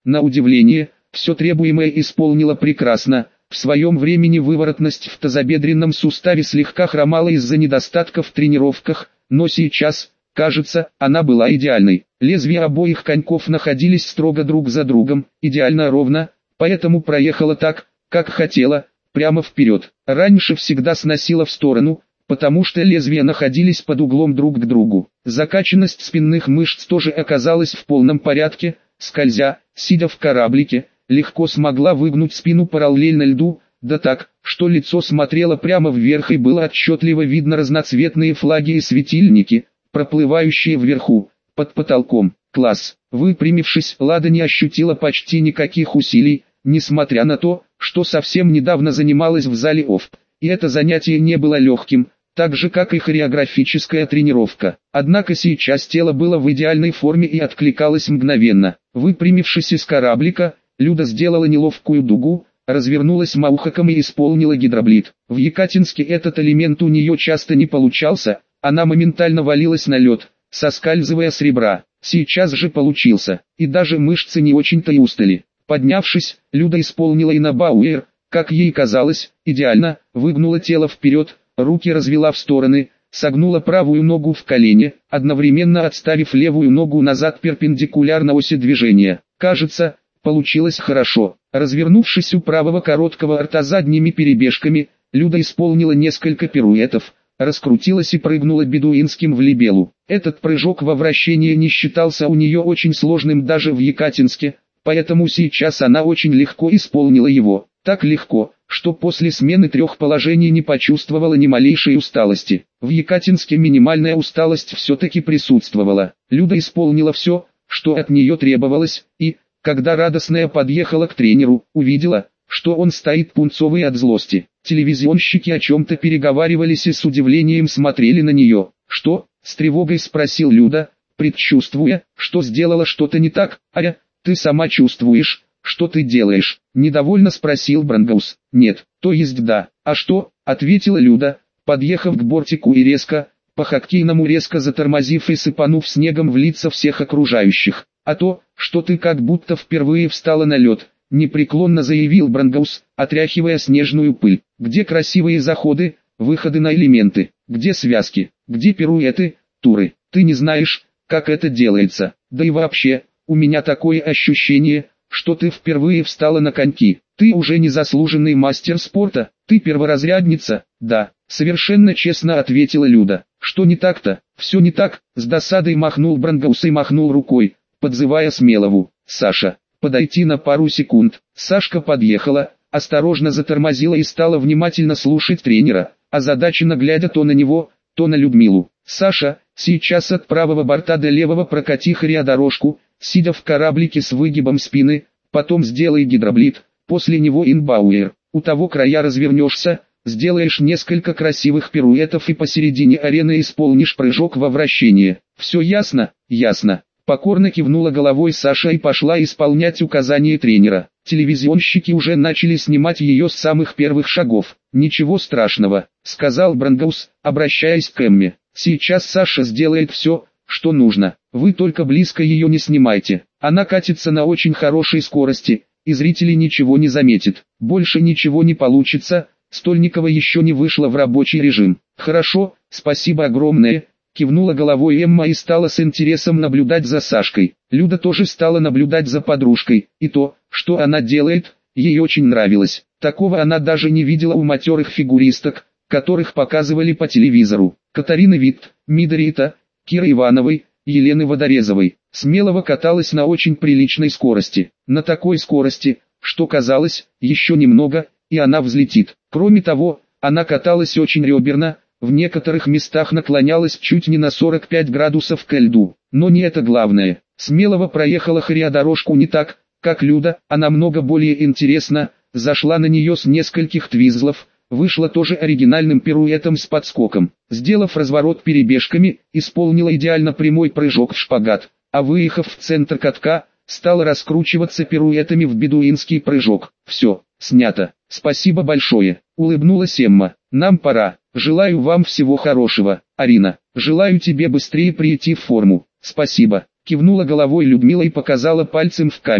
На удивление, все требуемое исполнила прекрасно. В своем времени выворотность в тазобедренном суставе слегка хромала из-за недостатков в тренировках, но сейчас, кажется, она была идеальной. Лезвия обоих коньков находились строго друг за другом, идеально ровно, поэтому проехала так, как хотела, прямо вперед. Раньше всегда сносила в сторону, потому что лезвия находились под углом друг к другу. Закачанность спинных мышц тоже оказалась в полном порядке, скользя, сидя в кораблике, легко смогла выгнуть спину параллельно льду, да так, что лицо смотрело прямо вверх и было отчетливо видно разноцветные флаги и светильники, проплывающие вверху, под потолком. Класс. Выпрямившись, Лада не ощутила почти никаких усилий, несмотря на то, что совсем недавно занималась в зале ОФП. И это занятие не было легким, так же как и хореографическая тренировка. Однако сейчас тело было в идеальной форме и откликалось мгновенно. Выпрямившись из кораблика, Люда сделала неловкую дугу, развернулась маухаком и исполнила гидроблит. В Екатинске этот элемент у нее часто не получался, она моментально валилась на лед, соскальзывая с ребра. Сейчас же получился, и даже мышцы не очень-то и устали. Поднявшись, Люда исполнила инабауэр, как ей казалось, идеально, выгнула тело вперед, руки развела в стороны, согнула правую ногу в колене, одновременно отставив левую ногу назад перпендикулярно оси движения. Кажется, получилось хорошо. Развернувшись у правого короткого рта задними перебежками, Люда исполнила несколько пируэтов, раскрутилась и прыгнула бедуинским в либелу. Этот прыжок во вращение не считался у нее очень сложным даже в Екатинске, поэтому сейчас она очень легко исполнила его. Так легко, что после смены 3 положений не почувствовала ни малейшей усталости. В Екатинске минимальная усталость все-таки присутствовала. Люда исполнила все, что от нее требовалось, и, когда радостная подъехала к тренеру, увидела, что он стоит пунцовый от злости. Телевизионщики о чем-то переговаривались и с удивлением смотрели на нее. «Что?» — с тревогой спросил Люда, предчувствуя, что сделала что-то не так. «Аря, ты сама чувствуешь, что ты делаешь?» — недовольно спросил Брангаус. «Нет, то есть да». «А что?» — ответила Люда, подъехав к бортику и резко, по-хоккейному резко затормозив и сыпанув снегом в лица всех окружающих. «А то, что ты как будто впервые встала на лед», — непреклонно заявил Брангаус, отряхивая снежную пыль. «Где красивые заходы, выходы на элементы, где связки, где пируэты, туры? Ты не знаешь, как это делается. Да и вообще, у меня такое ощущение, что ты впервые встала на коньки. Ты уже не заслуженный мастер спорта, ты перворазрядница». «Да, совершенно честно», — ответила Люда. «Что не так-то?» «Все не так», — с досадой махнул Брангаус и махнул рукой, подзывая Смелову. «Саша, подойти на пару секунд». Сашка подъехала, осторожно затормозила и стала внимательно слушать тренера, озадаченно глядя то на него, то на Людмилу. «Саша, сейчас от правого борта до левого прокати хореодорожку, сидя в кораблике с выгибом спины, потом сделай гидроблит, после него инбауэр. У того края развернешься, сделаешь несколько красивых пируэтов и посередине арены исполнишь прыжок во вращение. Все ясно?» «Ясно». Покорно кивнула головой Саша и пошла исполнять указания тренера. Телевизионщики уже начали снимать ее с самых первых шагов. «Ничего страшного», — сказал Брангаус, обращаясь к Эмме. «Сейчас Саша сделает все, что нужно. Вы только близко ее не снимайте. Она катится на очень хорошей скорости, и зрители ничего не заметят. Больше ничего не получится, Стольникова еще не вышла в рабочий режим». «Хорошо, спасибо огромное», — кивнула головой Эмма и стала с интересом наблюдать за Сашкой. Люда тоже стала наблюдать за подружкой, и то, что она делает, ей очень нравилось. Такого она даже не видела у матерых фигуристок, которых показывали по телевизору. Катарины Витт, Мидорита, Киры Ивановой, Елены Водорезовой. Смелова каталась на очень приличной скорости. На такой скорости, что казалось, еще немного, и она взлетит. Кроме того, она каталась очень реберно, в некоторых местах наклонялась чуть не на 45 градусов ко льду. Но не это главное. Смелова проехала хореодорожку не так, как Люда, а намного более интересно, зашла на нее с нескольких твизлов, вышла тоже оригинальным пируэтом с подскоком. Сделав разворот перебежками, исполнила идеально прямой прыжок в шпагат, а выехав в центр катка, стала раскручиваться пируэтами в бедуинский прыжок. «Все, снято. Спасибо большое», — улыбнулась Эмма. «Нам пора. Желаю вам всего хорошего, Арина. Желаю тебе быстрее прийти в форму». «Спасибо», — кивнула головой Людмила и показала пальцем в камеру.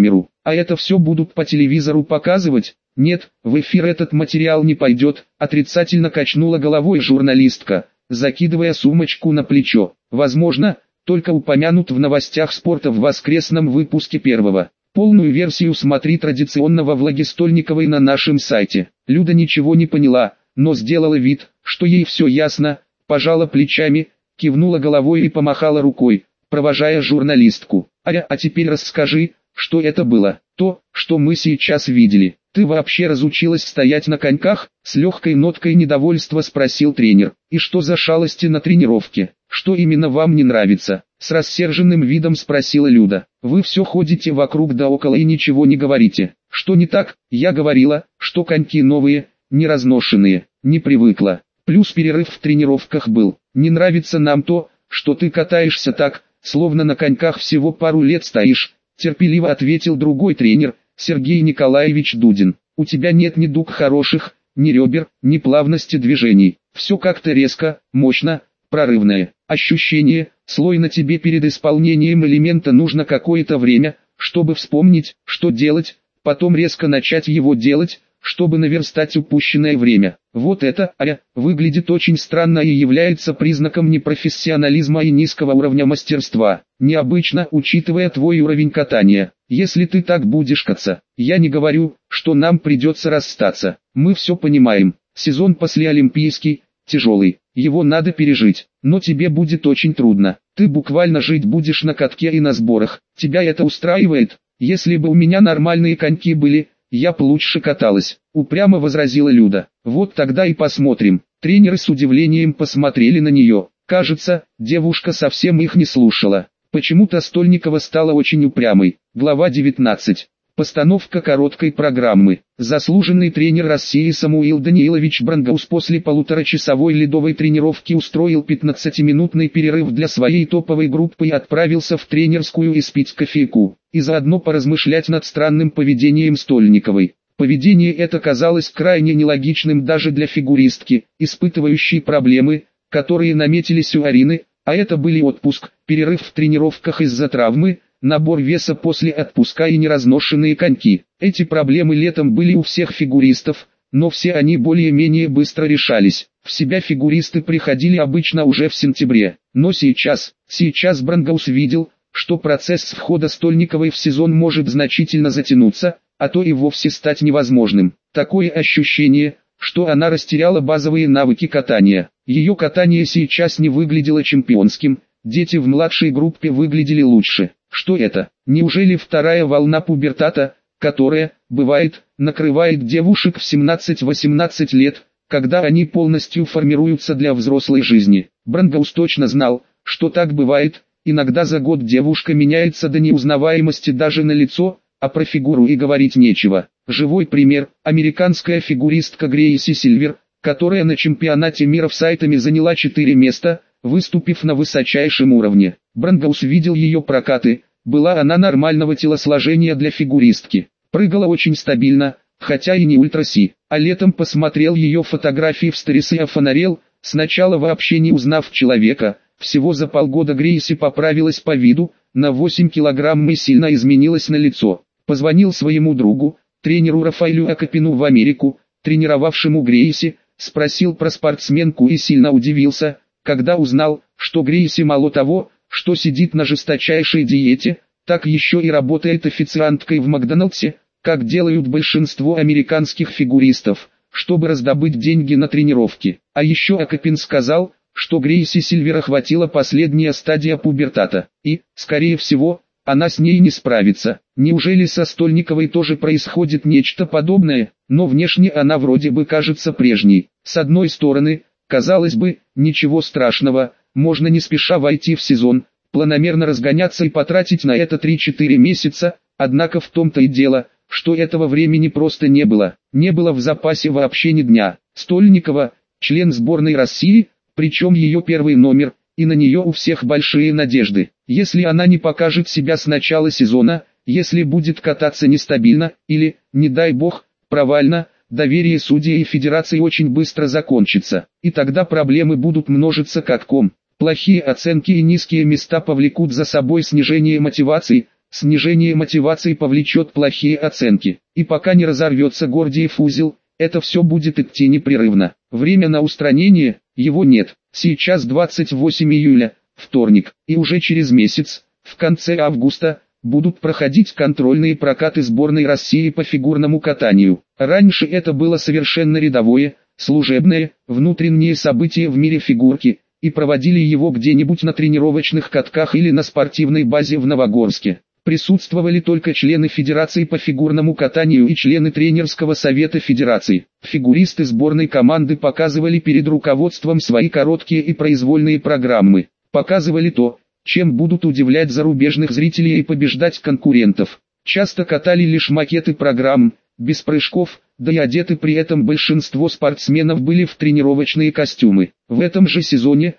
А это все будут по телевизору показывать? Нет, в эфир этот материал не пойдет, отрицательно качнула головой журналистка, закидывая сумочку на плечо. Возможно, только упомянут в новостях спорта в воскресном выпуске первого. Полную версию смотри традиционно во влоге Стольниковой на нашем сайте. Люда ничего не поняла, но сделала вид, что ей все ясно, пожала плечами, кивнула головой и помахала рукой, провожая журналистку. А теперь расскажи, что это было, то, что мы сейчас видели. Ты вообще разучилась стоять на коньках? С легкой ноткой недовольства спросил тренер. И что за шалости на тренировке? Что именно вам не нравится? С рассерженным видом спросила Люда. Вы все ходите вокруг да около и ничего не говорите. Что не так? Я говорила, что коньки новые, не разношенные, не привыкла. Плюс перерыв в тренировках был. Не нравится нам то, что ты катаешься так, словно на коньках всего пару лет стоишь, терпеливо ответил другой тренер, Сергей Николаевич Дудин. У тебя нет ни дуг хороших, ни ребер, ни плавности движений. Все как-то резко, мощно, прорывное. Ощущение, слой на тебе перед исполнением элемента нужно какое-то время, чтобы вспомнить, что делать, потом резко начать его делать, чтобы наверстать упущенное время. Вот это, выглядит очень странно и является признаком непрофессионализма и низкого уровня мастерства. Необычно, учитывая твой уровень катания. Если ты так будешь кататься, я не говорю, что нам придется расстаться. Мы все понимаем. Сезон послеолимпийский, тяжелый. Его надо пережить. Но тебе будет очень трудно. Ты буквально жить будешь на катке и на сборах. Тебя это устраивает? Если бы у меня нормальные коньки были, я б лучше каталась, упрямо возразила Люда. Вот тогда и посмотрим. Тренеры с удивлением посмотрели на нее. Кажется, девушка совсем их не слушала. Почему-то Стольникова стала очень упрямой. Глава 19. Постановка короткой программы. Заслуженный тренер России Самуил Даниилович Брангаус после полуторачасовой ледовой тренировки устроил 15-минутный перерыв для своей топовой группы и отправился в тренерскую испить кофейку, и заодно поразмышлять над странным поведением Стольниковой. Поведение это казалось крайне нелогичным даже для фигуристки, испытывающей проблемы, которые наметились у Арины, а это были отпуск, перерыв в тренировках из-за травмы, набор веса после отпуска и неразношенные коньки. Эти проблемы летом были у всех фигуристов, но все они более-менее быстро решались. В себя фигуристы приходили обычно уже в сентябре. Но сейчас Брангаус видел, что процесс входа Стольниковой в сезон может значительно затянуться, а то и вовсе стать невозможным. Такое ощущение, что она растеряла базовые навыки катания. Ее катание сейчас не выглядело чемпионским, дети в младшей группе выглядели лучше. Что это? Неужели вторая волна пубертата, которая, бывает, накрывает девушек в 17-18 лет, когда они полностью формируются для взрослой жизни? Брангаус точно знал, что так бывает, иногда за год девушка меняется до неузнаваемости даже на лицо, а про фигуру и говорить нечего. Живой пример – американская фигуристка Грейси Сильвер, которая на чемпионате мира в Сайтаме заняла 4 места, выступив на высочайшем уровне. Брангаус видел ее прокаты, была она нормального телосложения для фигуристки. Прыгала очень стабильно, хотя и не ультраси. А летом посмотрел ее фотографии в сторис и офонарел, сначала вообще не узнав человека. Всего за полгода Грейси поправилась по виду, на 8 килограмм и сильно изменилась на лицо. Позвонил своему другу, тренеру Рафаэлю Акопину в Америку, тренировавшему Грейси, спросил про спортсменку и сильно удивился, когда узнал, что Грейси мало того, что сидит на жесточайшей диете, так еще и работает официанткой в Макдональдсе, как делают большинство американских фигуристов, чтобы раздобыть деньги на тренировки. А еще Акопин сказал, что Грейси Сильвер охватила последняя стадия пубертата, и, скорее всего, она с ней не справится. Неужели со Стольниковой тоже происходит нечто подобное? Но внешне она вроде бы кажется прежней. С одной стороны, казалось бы, ничего страшного, можно не спеша войти в сезон, планомерно разгоняться и потратить на это 3-4 месяца, однако в том-то и дело, что этого времени просто не было. Не было в запасе вообще ни дня. Стольникова, член сборной России, причем ее первый номер, и на нее у всех большие надежды. Если она не покажет себя с начала сезона, если будет кататься нестабильно, или, не дай бог, провально, доверие судей и федерации очень быстро закончится, и тогда проблемы будут множиться как ком. Плохие оценки и низкие места повлекут за собой снижение мотивации, снижение мотивации повлечет плохие оценки. И пока не разорвется Гордиев узел, это все будет идти непрерывно. Время на устранение, его нет. Сейчас 28 июля, вторник, и уже через месяц, в конце августа, будут проходить контрольные прокаты сборной России по фигурному катанию. Раньше это было совершенно рядовое, служебное, внутреннее событие в мире фигурки, и проводили его где-нибудь на тренировочных катках или на спортивной базе в Новогорске. Присутствовали только члены Федерации по фигурному катанию и члены тренерского совета Федерации. Фигуристы сборной команды показывали перед руководством свои короткие и произвольные программы. Показывали то, чем будут удивлять зарубежных зрителей и побеждать конкурентов. Часто катали лишь макеты программ, без прыжков, да и одеты при этом большинство спортсменов были в тренировочные костюмы. В этом же сезоне,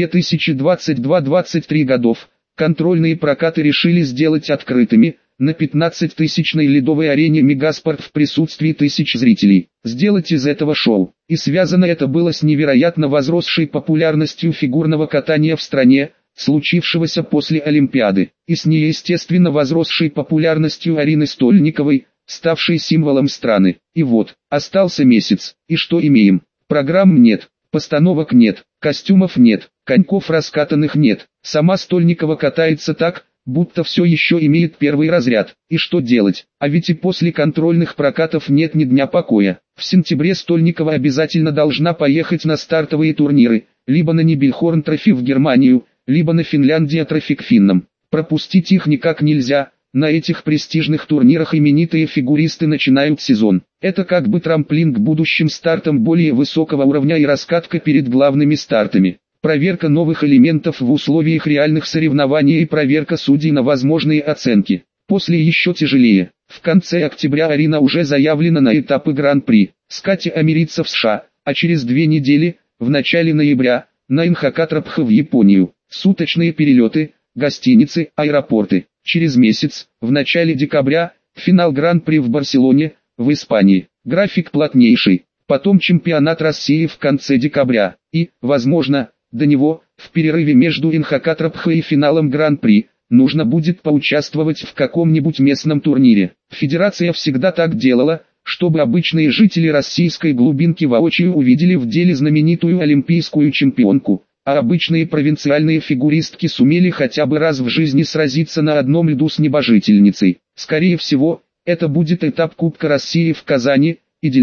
2022-23 годов, контрольные прокаты решили сделать открытыми, на 15-тысячной ледовой арене Мегаспорт в присутствии тысяч зрителей. Сделать из этого шоу. И связано это было с невероятно возросшей популярностью фигурного катания в стране, случившегося после Олимпиады, и с неестественно возросшей популярностью Арины Стольниковой, ставшей символом страны. И вот, остался месяц, и что имеем? Программ нет, постановок нет, костюмов нет, коньков раскатанных нет. Сама Стольникова катается так, будто все еще имеет первый разряд. И что делать? А ведь и после контрольных прокатов нет ни дня покоя. В сентябре Стольникова обязательно должна поехать на стартовые турниры, либо на Нибельхорн Трофи в Германию, либо на Финляндия Трофи к финнам. Пропустить их никак нельзя. На этих престижных турнирах именитые фигуристы начинают сезон. Это как бы трамплин к будущим стартам более высокого уровня и раскатка перед главными стартами. Проверка новых элементов в условиях реальных соревнований и проверка судей на возможные оценки. После еще тяжелее. В конце октября Арина уже заявлена на этапы Гран-при. С Катей Америца в США, а через 2 недели, в начале ноября, на Инхакатрапха в Японию. Суточные перелеты, гостиницы, аэропорты. Через месяц, в начале декабря, финал Гран-при в Барселоне, в Испании. График плотнейший. Потом чемпионат России в конце декабря. И, возможно, до него, в перерыве между Инхакатрапха и финалом Гран-при, нужно будет поучаствовать в каком-нибудь местном турнире. Федерация всегда так делала, чтобы обычные жители российской глубинки воочию увидели в деле знаменитую олимпийскую чемпионку, а обычные провинциальные фигуристки сумели хотя бы раз в жизни сразиться на одном льду с небожительницей. Скорее всего, это будет этап Кубка России в Казани, Идель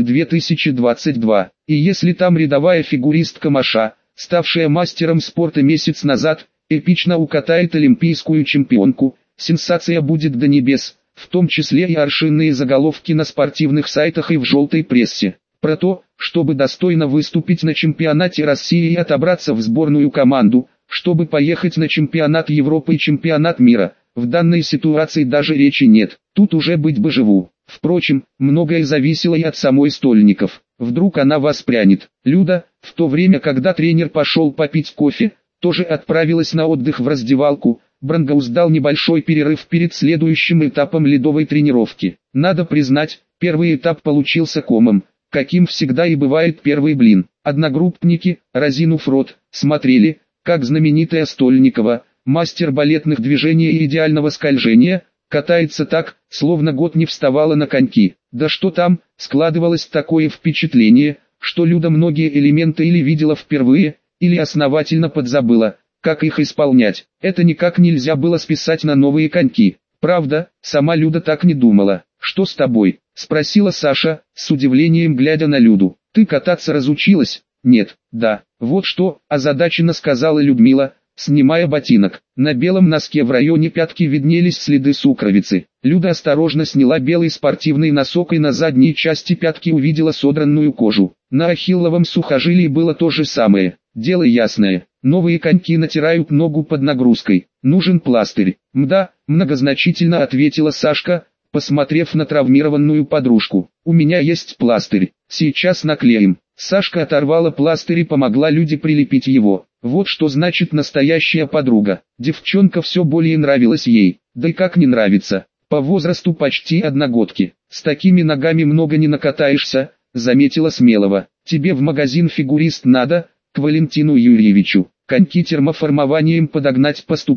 2022. И если там рядовая фигуристка Маша, ставшая мастером спорта месяц назад, эпично укатает олимпийскую чемпионку, сенсация будет до небес, в том числе и аршинные заголовки на спортивных сайтах и в желтой прессе. Про то, чтобы достойно выступить на чемпионате России и отобраться в сборную команду, чтобы поехать на чемпионат Европы и чемпионат мира, в данной ситуации даже речи нет, тут уже быть бы живу. Впрочем, многое зависело и от самой Стольников. Вдруг она воспрянет. Люда, в то время когда тренер пошел попить кофе, тоже отправилась на отдых в раздевалку. Брангаус дал небольшой перерыв перед следующим этапом ледовой тренировки. Надо признать, первый этап получился комом, каким всегда и бывает первый блин. Одногруппники, разинув рот, смотрели, как знаменитая Стольникова, мастер балетных движений и идеального скольжения, катается так, словно год не вставала на коньки. Да что там, складывалось такое впечатление, что Люда многие элементы или видела впервые, или основательно подзабыла, как их исполнять. Это никак нельзя было списать на новые коньки. Правда, сама Люда так не думала. «Что с тобой?» — спросила Саша, с удивлением глядя на Люду. «Ты кататься разучилась?» «Нет». «Да». «Вот что», — озадаченно сказала Людмила, снимая ботинок. На белом носке в районе пятки виднелись следы сукровицы. Люда осторожно сняла белый спортивный носок и на задней части пятки увидела содранную кожу. На ахилловом сухожилии было то же самое. Дело ясное. Новые коньки натирают ногу под нагрузкой. Нужен пластырь. «Мда», — многозначительно ответила Сашка, посмотрев на травмированную подружку. «У меня есть пластырь. Сейчас наклеим». Сашка оторвала пластырь и помогла Люде прилепить его. Вот что значит настоящая подруга. Девчонка все более нравилась ей. Да и как не нравится. По возрасту почти одногодки. «С такими ногами много не накатаешься», — заметила Смелова. «Тебе в магазин фигурист надо, к Валентину Юрьевичу. Коньки термоформованием подогнать по ступне».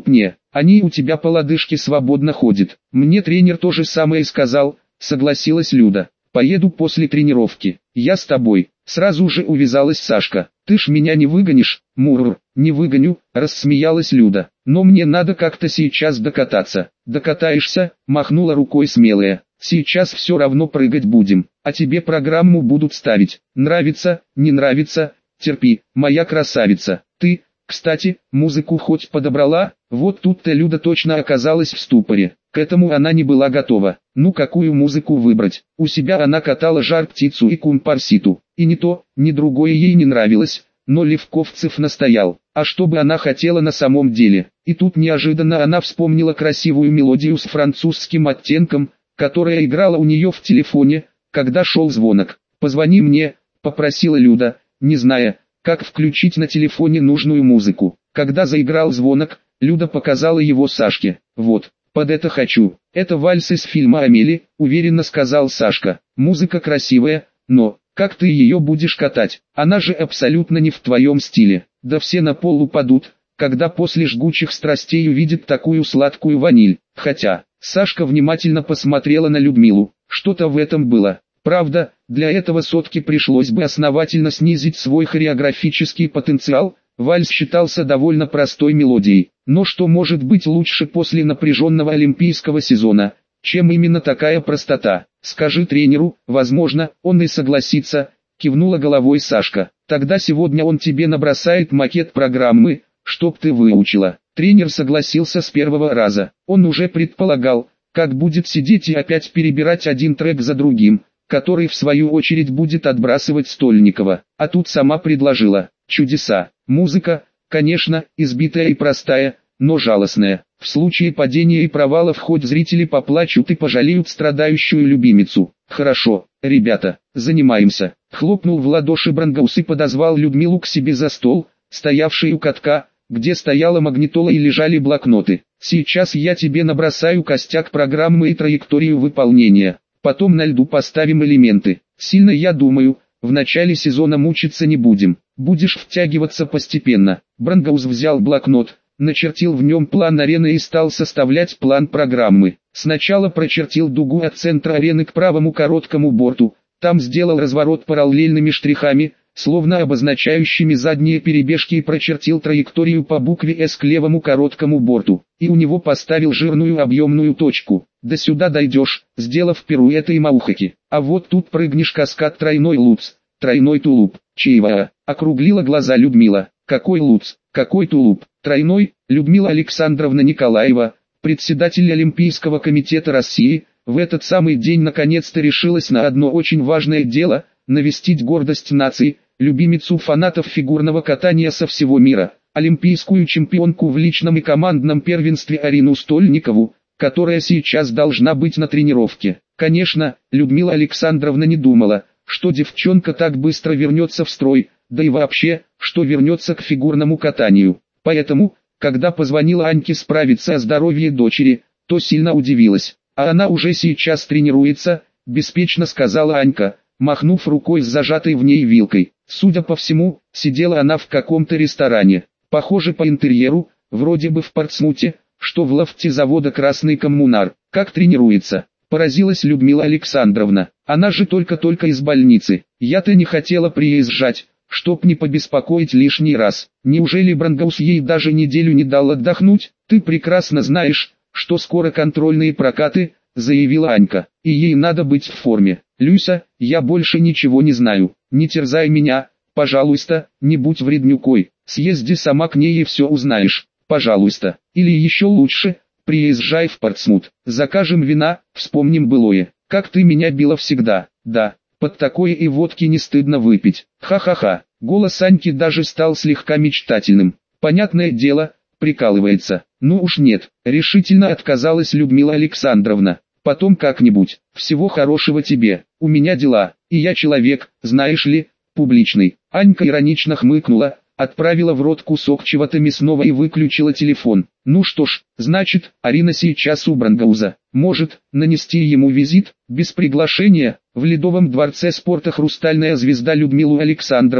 Они у тебя по лодыжке свободно ходят. Мне тренер то же самое сказал, согласилась Люда. Поеду после тренировки. Я с тобой. Сразу же увязалась Сашка. Ты ж меня не выгонишь? Мурр, не выгоню, рассмеялась Люда. Но мне надо как-то сейчас докататься. Докатаешься? Махнула рукой смелая. Сейчас все равно прыгать будем, а тебе программу будут ставить. Нравится, не нравится, терпи, моя красавица. Ты, кстати, музыку хоть подобрала? Вот тут-то Люда точно оказалась в ступоре. К этому она не была готова. Ну какую музыку выбрать? У себя она катала Жар-птицу и Кумпарситу. И ни то, ни другое ей не нравилось, но Левковцев настоял. А что бы она хотела на самом деле? И тут неожиданно она вспомнила красивую мелодию с французским оттенком, которая играла у нее в телефоне, когда шел звонок. «Позвони мне», — попросила Люда, не зная, как включить на телефоне нужную музыку. Когда заиграл звонок, Люда показала его Сашке. «Вот, под это хочу». «Это вальс из фильма «Амели», — уверенно сказал Сашка. «Музыка красивая, но, как ты ее будешь катать? Она же абсолютно не в твоем стиле. Да все на пол упадут, когда после жгучих страстей увидят такую сладкую ваниль». Хотя, Сашка внимательно посмотрела на Людмилу. Что-то в этом было. Правда, для этого Сотке пришлось бы основательно снизить свой хореографический потенциал. Вальс считался довольно простой мелодией. Но что может быть лучше после напряженного олимпийского сезона, чем именно такая простота? Скажи тренеру, возможно, он и согласится, кивнула головой Сашка. Тогда сегодня он тебе набросает макет программы, чтоб ты выучила. Тренер согласился с первого раза. Он уже предполагал, как будет сидеть и опять перебирать один трек за другим, который в свою очередь будет отбрасывать Стольникова. А тут сама предложила. Чудеса. Музыка, конечно, избитая и простая, но жалостная. В случае падения и провалов хоть зрители поплачут и пожалеют страдающую любимицу. Хорошо, ребята, занимаемся. Хлопнул в ладоши Брангаус и подозвал Людмилу к себе за стол, стоявший у катка, где стояла магнитола и лежали блокноты. Сейчас я тебе набросаю костяк программы и траекторию выполнения. Потом на льду поставим элементы. Сильно я думаю, в начале сезона мучиться не будем. Будешь втягиваться постепенно. Брангаус взял блокнот, начертил в нем план арены и стал составлять план программы. Сначала прочертил дугу от центра арены к правому короткому борту. Там сделал разворот параллельными штрихами, словно обозначающими задние перебежки, и прочертил траекторию по букве «С» к левому короткому борту. И у него поставил жирную объемную точку. До сюда дойдешь, сделав пируэты и маухаки. А вот тут прыгнешь каскад тройной луц, тройной тулуп, чаевая. Округлила глаза Людмила. Какой луц, какой тулуп, тройной? Людмила Александровна Николаева, председатель Олимпийского комитета России, в этот самый день наконец-то решилась на одно очень важное дело – навестить гордость нации, любимицу фанатов фигурного катания со всего мира, олимпийскую чемпионку в личном и командном первенстве Арину Стольникову, которая сейчас должна быть на тренировке. Конечно, Людмила Александровна не думала, что девчонка так быстро вернется в строй, да и вообще, что вернется к фигурному катанию. Поэтому, когда позвонила Аньке справиться о здоровье дочери, то сильно удивилась. «А она уже сейчас тренируется», – беспечно сказала Анька, махнув рукой с зажатой в ней вилкой. Судя по всему, сидела она в каком-то ресторане. Похоже по интерьеру, вроде бы в Портсмуте, что в лофте завода «Красный коммунар». Как тренируется? Поразилась Людмила Александровна. Она же только-только из больницы. Я-то не хотела приезжать, чтоб не побеспокоить лишний раз. Неужели Брангаус ей даже неделю не дал отдохнуть? Ты прекрасно знаешь, что скоро контрольные прокаты, заявила Анька, и ей надо быть в форме. Люся, я больше ничего не знаю. Не терзай меня, пожалуйста, не будь вреднюкой. Съезди сама к ней и все узнаешь. Пожалуйста. Или еще лучше, приезжай в Портсмут. Закажем вина, вспомним былое. Как ты меня била всегда. Да, под такое и водки не стыдно выпить. Ха-ха-ха. Голос Аньки даже стал слегка мечтательным. Понятное дело, прикалывается. Ну уж нет, решительно отказалась Людмила Александровна. Потом как-нибудь. Всего хорошего тебе. У меня дела, и я человек, знаешь ли, публичный. Анька иронично хмыкнула, отправила в рот кусок чего-то мясного и выключила телефон. Ну что ж, значит, Арина сейчас у Брангауза. Может, нанести ему визит, без приглашения? В Ледовом дворце спорта хрустальная звезда Людмилу Александровну,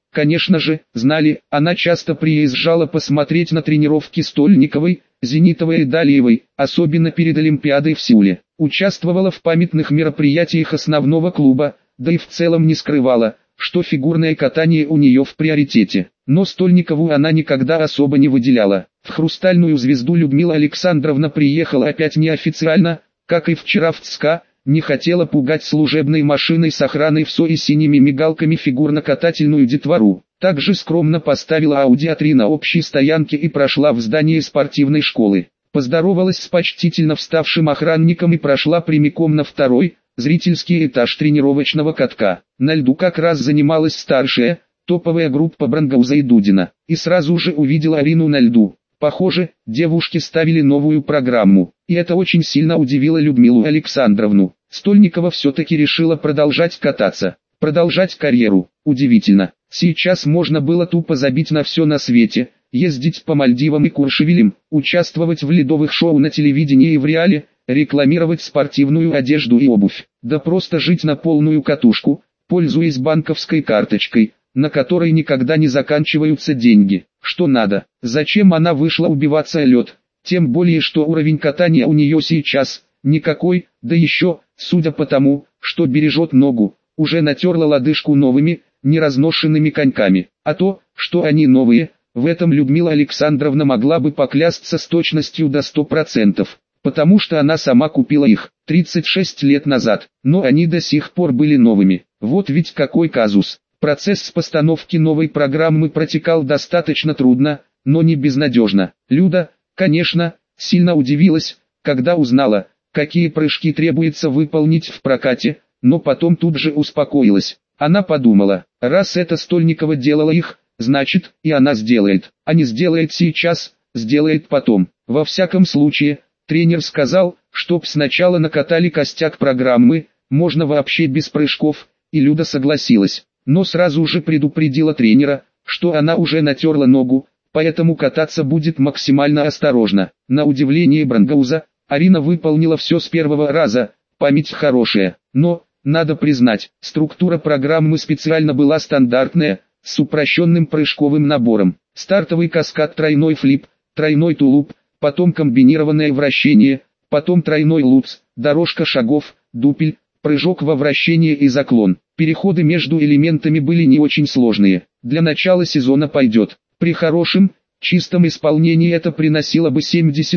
конечно же, знали, она часто приезжала посмотреть на тренировки Стольниковой, Зенитовой и Далиевой, особенно перед Олимпиадой в Сеуле. Участвовала в памятных мероприятиях основного клуба, да и в целом не скрывала, что фигурное катание у нее в приоритете. Но Стольникову она никогда особо не выделяла. В «Хрустальную звезду» Людмила Александровна приехала опять неофициально, как и вчера в ЦСКА, не хотела пугать служебной машиной с охраной ВСО и синими мигалками фигурно-катательную детвору. Также скромно поставила Audi A3 на общей стоянке и прошла в здание спортивной школы. Поздоровалась с почтительно вставшим охранником и прошла прямиком на второй, зрительский этаж тренировочного катка. На льду как раз занималась старшая, топовая группа Брангауза и Дудина. И сразу же увидела Арину на льду. Похоже, девушки ставили новую программу, и это очень сильно удивило Людмилу Александровну. Стольникова все-таки решила продолжать кататься, продолжать карьеру. Удивительно, сейчас можно было тупо забить на все на свете, ездить по Мальдивам и Куршевелям, участвовать в ледовых шоу на телевидении и в реале, рекламировать спортивную одежду и обувь, да просто жить на полную катушку, пользуясь банковской карточкой, на которой никогда не заканчиваются деньги. Что надо? Зачем она вышла убиваться о лед? Тем более, что уровень катания у нее сейчас никакой, да еще, судя по тому, что бережет ногу, уже натерла лодыжку новыми, неразношенными коньками. А то, что они новые, в этом Людмила Александровна могла бы поклясться с точностью до 100%, потому что она сама купила их 36 лет назад, но они до сих пор были новыми. Вот ведь какой казус. Процесс постановки новой программы протекал достаточно трудно, но не безнадежно. Люда, конечно, сильно удивилась, когда узнала, какие прыжки требуется выполнить в прокате, но потом тут же успокоилась. Она подумала, раз это Стольникова делала их, значит, и она сделает. А не сделает сейчас, сделает потом. Во всяком случае, тренер сказал, чтоб сначала накатали костяк программы, можно вообще без прыжков, и Люда согласилась. Но сразу же предупредила тренера, что она уже натерла ногу, поэтому кататься будет максимально осторожно. На удивление Брангауза, Арина выполнила все с первого раза, память хорошая. Но, надо признать, структура программы специально была стандартная, с упрощенным прыжковым набором. Стартовый каскад, тройной флип, тройной тулуп, потом комбинированное вращение, потом тройной луц, дорожка шагов, дупель, прыжок во вращение и заклон. Переходы между элементами были не очень сложные. Для начала сезона пойдет. При хорошем, чистом исполнении это приносило бы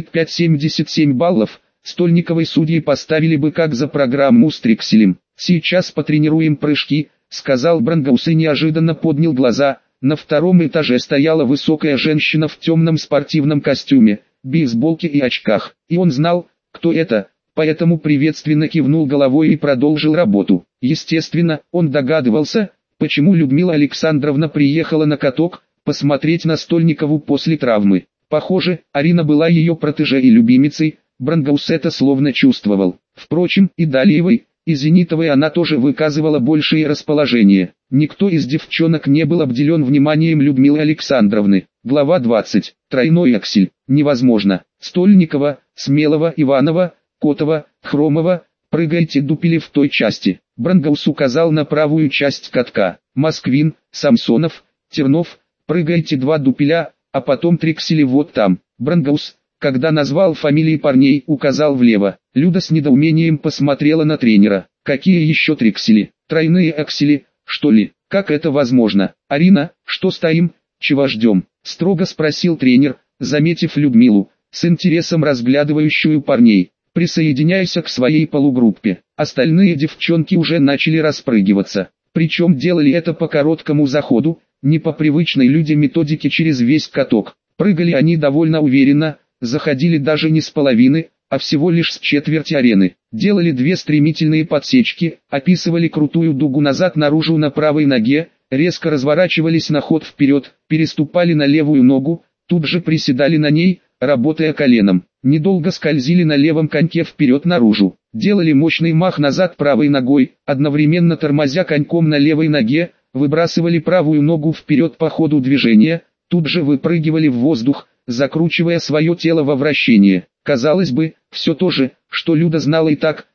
75-77 баллов. Стольниковой судьи поставили бы как за программу с Трикселем. «Сейчас потренируем прыжки», — сказал Брангаус и неожиданно поднял глаза. На втором этаже стояла высокая женщина в темном спортивном костюме, бейсболке и очках. И он знал, кто это. Поэтому приветственно кивнул головой и продолжил работу. Естественно, он догадывался, почему Людмила Александровна приехала на каток, посмотреть на Стольникову после травмы. Похоже, Арина была ее протеже и любимицей, Брангаус это словно чувствовал. Впрочем, и Далиевой, и Зенитовой она тоже выказывала большее расположение. Никто из девчонок не был обделен вниманием Людмилы Александровны. Глава 20. Тройной аксель. Невозможно. Стольникова, Смелова, Иванова, Котова, Хромова, прыгайте дупели в той части. Брангаус указал на правую часть катка. Москвин, Самсонов, Тернов, прыгайте 2 дупеля, а потом триксели вот там. Брангаус, когда назвал фамилии парней, указал влево. Люда с недоумением посмотрела на тренера. Какие еще триксели? Тройные аксели, что ли? Как это возможно? Арина, что стоим, чего ждем? Строго спросил тренер, заметив Людмилу, с интересом разглядывающую парней. Присоединяйся к своей полугруппе. Остальные девчонки уже начали распрыгиваться. Причем делали это по короткому заходу, не по привычной людям методике через весь каток. Прыгали они довольно уверенно, заходили даже не с половины, а всего лишь с четверти арены. Делали 2 стремительные подсечки, описывали крутую дугу назад наружу на правой ноге, резко разворачивались на ход вперед, переступали на левую ногу, тут же приседали на ней, работая коленом. Недолго скользили на левом коньке вперед наружу. Делали мощный мах назад правой ногой, одновременно тормозя коньком на левой ноге, выбрасывали правую ногу вперед по ходу движения, тут же выпрыгивали в воздух, закручивая свое тело во вращение. Казалось бы, все то же, что Люда знала и так,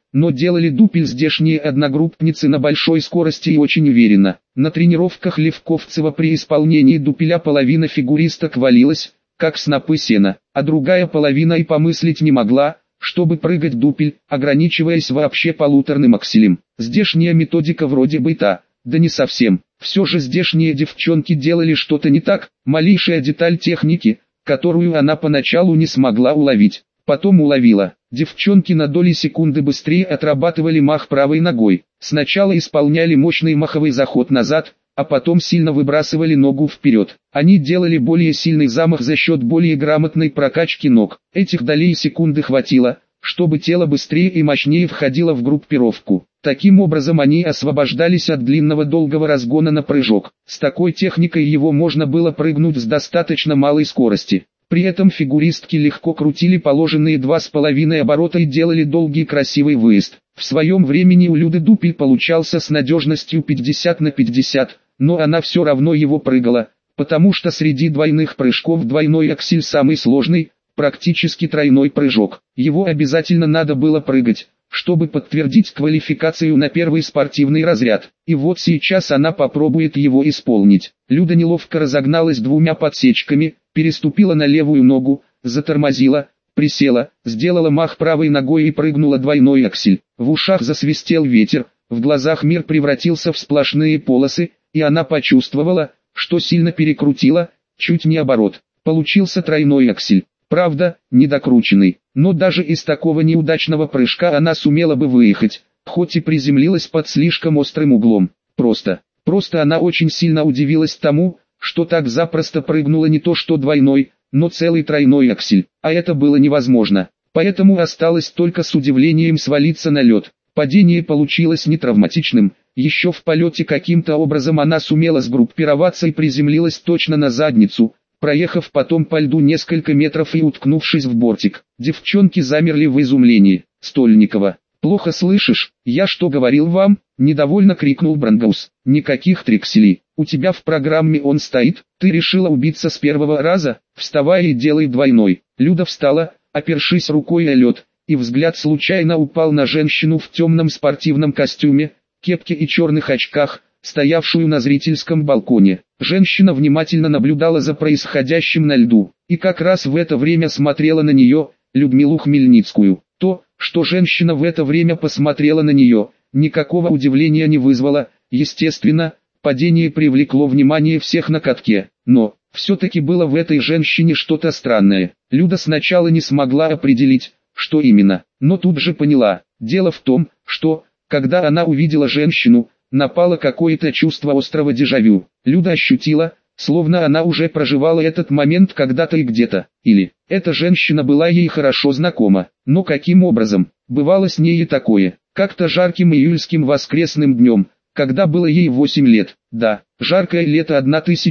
но делали дупель здешние одногруппницы на большой скорости и очень уверенно. На тренировках Левковцева при исполнении дупеля половина фигуристок валилась, как снопы сена, а другая половина и помыслить не могла, чтобы прыгать дупель, ограничиваясь вообще полуторным акселем. Здешняя методика вроде бы та, да не совсем. Все же здешние девчонки делали что-то не так, малейшая деталь техники, которую она поначалу не смогла уловить, потом уловила. Девчонки на доли секунды быстрее отрабатывали мах правой ногой. Сначала исполняли мощный маховый заход назад, а потом сильно выбрасывали ногу вперед. Они делали более сильный замах за счет более грамотной прокачки ног. Этих долей секунды хватило, чтобы тело быстрее и мощнее входило в группировку. Таким образом они освобождались от длинного долгого разгона на прыжок. С такой техникой его можно было прыгнуть с достаточно малой скорости. При этом фигуристки легко крутили положенные 2,5 оборота и делали долгий красивый выезд. В своем времени у Люды дупель получался с надежностью 50 на 50, но она все равно его прыгала, потому что среди двойных прыжков двойной аксель самый сложный, практически тройной прыжок. Его обязательно надо было прыгать, чтобы подтвердить квалификацию на первый спортивный разряд. И вот сейчас она попробует его исполнить. Люда неловко разогналась двумя подсечками, переступила на левую ногу, затормозила, присела, сделала мах правой ногой и прыгнула двойной аксель. В ушах засвистел ветер, в глазах мир превратился в сплошные полосы, и она почувствовала, что сильно перекрутила, чуть не оборот. Получился тройной аксель. Правда, недокрученный, но даже из такого неудачного прыжка она сумела бы выехать, хоть и приземлилась под слишком острым углом. Просто она очень сильно удивилась тому, что так запросто прыгнула не то что двойной, но целый тройной аксель, а это было невозможно. Поэтому осталось только с удивлением свалиться на лед. Падение получилось не травматичным, еще в полете каким-то образом она сумела сгруппироваться и приземлилась точно на задницу, проехав потом по льду несколько метров и уткнувшись в бортик. Девчонки замерли в изумлении. Стольникова: «Плохо слышишь, я что говорил вам?» – недовольно крикнул Брангаус. «Никаких трикселей, у тебя в программе он стоит, ты решила убиться с первого раза, вставай и делай двойной». Люда встала, опершись рукой о лед, и взгляд случайно упал на женщину в темном спортивном костюме, кепке и черных очках, стоявшую на зрительском балконе. Женщина внимательно наблюдала за происходящим на льду, и как раз в это время смотрела на нее, Людмилу Хмельницкую. То, что женщина в это время посмотрела на нее, никакого удивления не вызвало. Естественно, падение привлекло внимание всех на катке, но все-таки было в этой женщине что-то странное. Люда сначала не смогла определить, что именно, но тут же поняла. Дело в том, что, когда она увидела женщину, напало какое-то чувство острого дежавю. Люда ощутила, словно она уже проживала этот момент когда-то и где-то. Или, эта женщина была ей хорошо знакома. Но каким образом? Бывало с ней и такое. Как-то жарким июльским воскресным днем, когда было ей 8 лет. Да, жаркое лето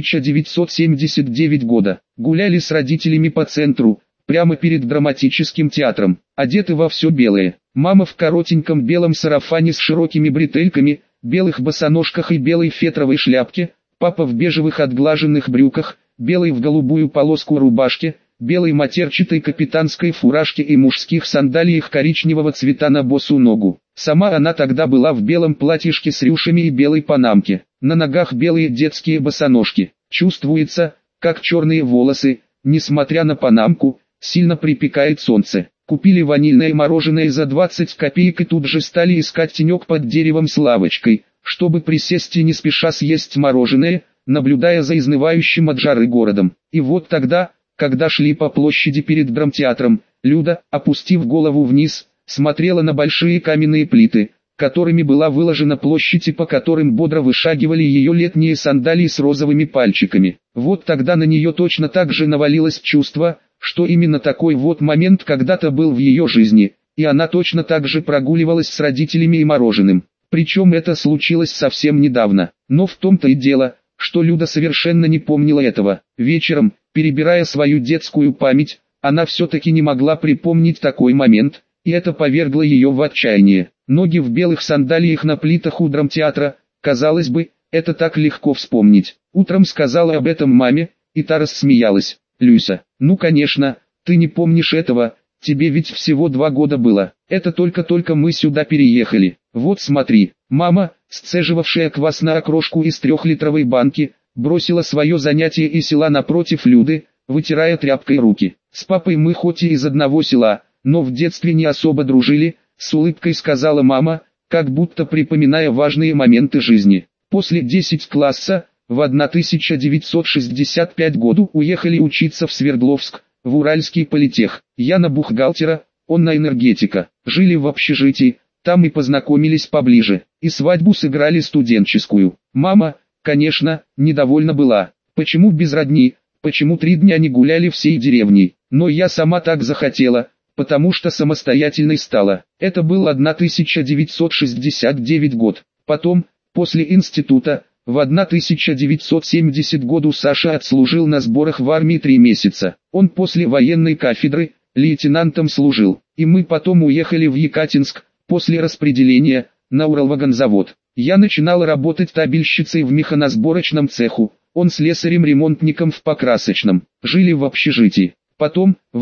1979 года. Гуляли с родителями по центру, прямо перед драматическим театром. Одеты во все белое. Мама в коротеньком белом сарафане с широкими бретельками, белых босоножках и белой фетровой шляпке, папа в бежевых отглаженных брюках, белой в голубую полоску рубашке, белой матерчатой капитанской фуражке и мужских сандалиях коричневого цвета на босу ногу. Сама она тогда была в белом платьишке с рюшами и белой панамке, на ногах белые детские босоножки. Чувствуется, как черные волосы, несмотря на панамку, сильно припекает солнце. Купили ванильное мороженое за 20 копеек и тут же стали искать тенек под деревом с лавочкой, чтобы присесть и не спеша съесть мороженое, наблюдая за изнывающим от жары городом. И вот тогда, когда шли по площади перед драмтеатром, Люда, опустив голову вниз, смотрела на большие каменные плиты, которыми была выложена площадь и по которым бодро вышагивали ее летние сандалии с розовыми пальчиками. Вот тогда на нее точно так же навалилось чувство, что именно такой вот момент когда-то был в ее жизни, и она точно так же прогуливалась с родителями и мороженым. Причем это случилось совсем недавно. Но в том-то и дело, что Люда совершенно не помнила этого. Вечером, перебирая свою детскую память, она все-таки не могла припомнить такой момент, и это повергло ее в отчаяние. Ноги в белых сандалиях на плитах у драмтеатра, казалось бы, это так легко вспомнить. Утром сказала об этом маме, и та рассмеялась. «Люся, ну конечно, ты не помнишь этого, тебе ведь всего 2 года было. Это только-только мы сюда переехали. Вот смотри». Мама, сцеживавшая квас на окрошку из 3-литровой банки, бросила свое занятие и села напротив Люды, вытирая тряпкой руки. «С папой мы хоть и из одного села, но в детстве не особо дружили», с улыбкой сказала мама, как будто припоминая важные моменты жизни. После 10 класса, в 1965 году уехали учиться в Свердловск, в Уральский политех. Я на бухгалтера, он на энергетика. Жили в общежитии, там и познакомились поближе. И свадьбу сыграли студенческую. Мама, конечно, недовольна была. Почему без родни, почему 3 дня не гуляли всей деревней. Но я сама так захотела, потому что самостоятельной стала. Это был 1969 год. Потом, после института, в 1970 году Саша отслужил на сборах в армии 3 месяца. Он после военной кафедры, лейтенантом служил. И мы потом уехали в Екатинск, после распределения, на Уралвагонзавод. Я начинала работать табельщицей в механосборочном цеху, он слесарем-ремонтником в покрасочном. Жили в общежитии. Потом, в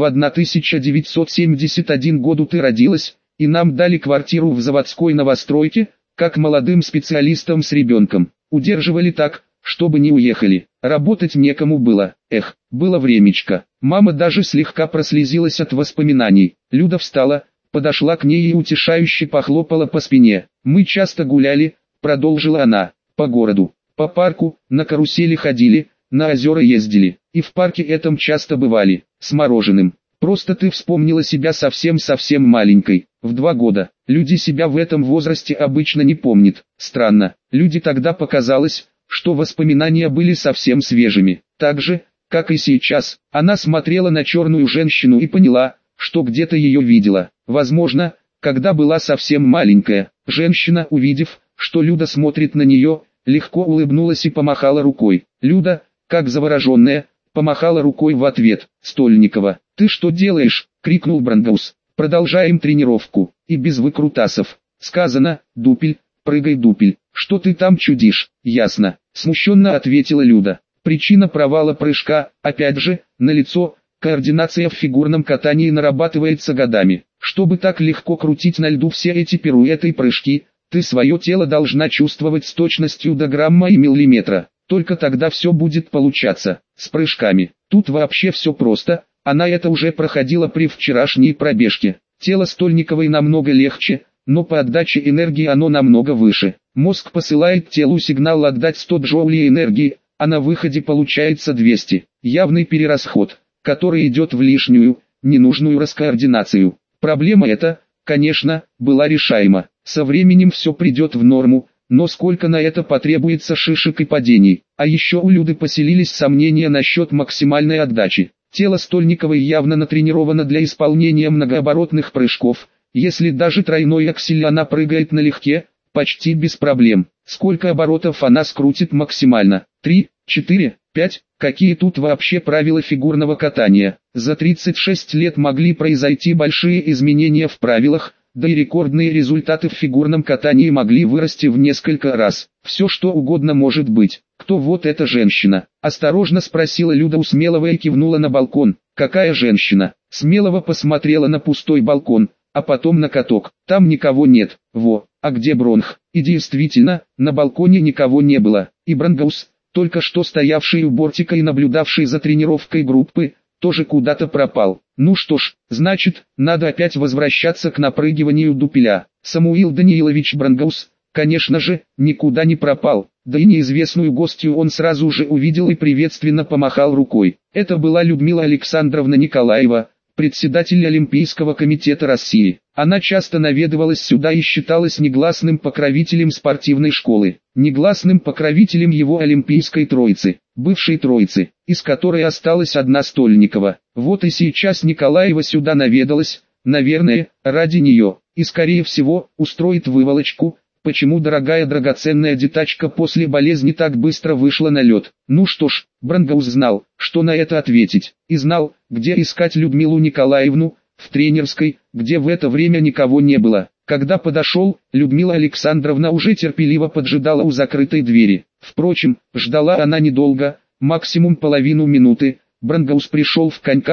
1971 году ты родилась, и нам дали квартиру в заводской новостройке, как молодым специалистам с ребенком. Удерживали так, чтобы не уехали. Работать некому было. Эх, было времечко. Мама даже слегка прослезилась от воспоминаний. Люда встала, подошла к ней и утешающе похлопала по спине. «Мы часто гуляли», продолжила она, «по городу, по парку, на карусели ходили, на озера ездили, и в парке этом часто бывали, с мороженым. Просто ты вспомнила себя совсем-совсем маленькой, в 2 года. Люди себя в этом возрасте обычно не помнят. Странно, люди тогда показалось, что воспоминания были совсем свежими. Так же, как и сейчас, она смотрела на черную женщину и поняла, что где-то ее видела. Возможно, когда была совсем маленькая, женщина, увидев, что Люда смотрит на нее, легко улыбнулась и помахала рукой. Люда, как завороженная, помахала рукой в ответ. «Стольникова, ты что делаешь?» — крикнул Брангаус. «Продолжаем тренировку, и без выкрутасов. Сказано, дупель, прыгай, дупель. Что ты там чудишь?» «Ясно», — смущенно ответила Люда. Причина провала прыжка, опять же, налицо. Координация в фигурном катании нарабатывается годами. Чтобы так легко крутить на льду все эти пируэты и прыжки, ты свое тело должна чувствовать с точностью до грамма и миллиметра. Только тогда все будет получаться. С прыжками. Тут вообще все просто, она это уже проходила при вчерашней пробежке. Тело Стольниковой намного легче, но по отдаче энергии оно намного выше. Мозг посылает телу сигнал отдать 100 джоулей энергии, а на выходе получается 200. Явный перерасход, который идет в лишнюю, ненужную раскоординацию. Проблема эта, конечно, была решаема. Со временем все придет в норму, но сколько на это потребуется шишек и падений. А еще у Люды поселились сомнения насчет максимальной отдачи. Тело Стольниковой явно натренировано для исполнения многооборотных прыжков. Если даже тройной аксель она прыгает налегке, почти без проблем. Сколько оборотов она скрутит максимально? 3, 4, 5? Какие тут вообще правила фигурного катания? За 36 лет могли произойти большие изменения в правилах, да и рекордные результаты в фигурном катании могли вырасти в несколько раз. Все что угодно может быть. Кто вот эта женщина? Осторожно спросила Люда у Смелого и кивнула на балкон. Какая женщина? Смелого посмотрела на пустой балкон, а потом на каток. Там никого нет. Во, а где Бронх? И действительно, на балконе никого не было. И Брангаус, только что стоявший у бортика и наблюдавший за тренировкой группы, тоже куда-то пропал. Ну что ж, значит, надо опять возвращаться к напрыгиванию дупеля. Самуил Даниилович Брангаус, конечно же, никуда не пропал. Да и неизвестную гостью он сразу же увидел и приветственно помахал рукой. Это была Людмила Александровна Николаева, председатель Олимпийского комитета России. Она часто наведывалась сюда и считалась негласным покровителем спортивной школы, негласным покровителем его Олимпийской троицы, бывшей троицы, из которой осталась одна Стольникова. Вот и сейчас Николаева сюда наведалась, наверное, ради нее, и скорее всего, устроит выволочку, почему дорогая драгоценная детачка после болезни так быстро вышла на лед. Ну что ж, Брангаус знал, что на это ответить, и знал, где искать Людмилу Николаевну, в тренерской, где в это время никого не было. Когда подошел, Людмила Александровна уже терпеливо поджидала у закрытой двери. Впрочем, ждала она недолго, максимум половину минуты. Брангаус пришел в коньках,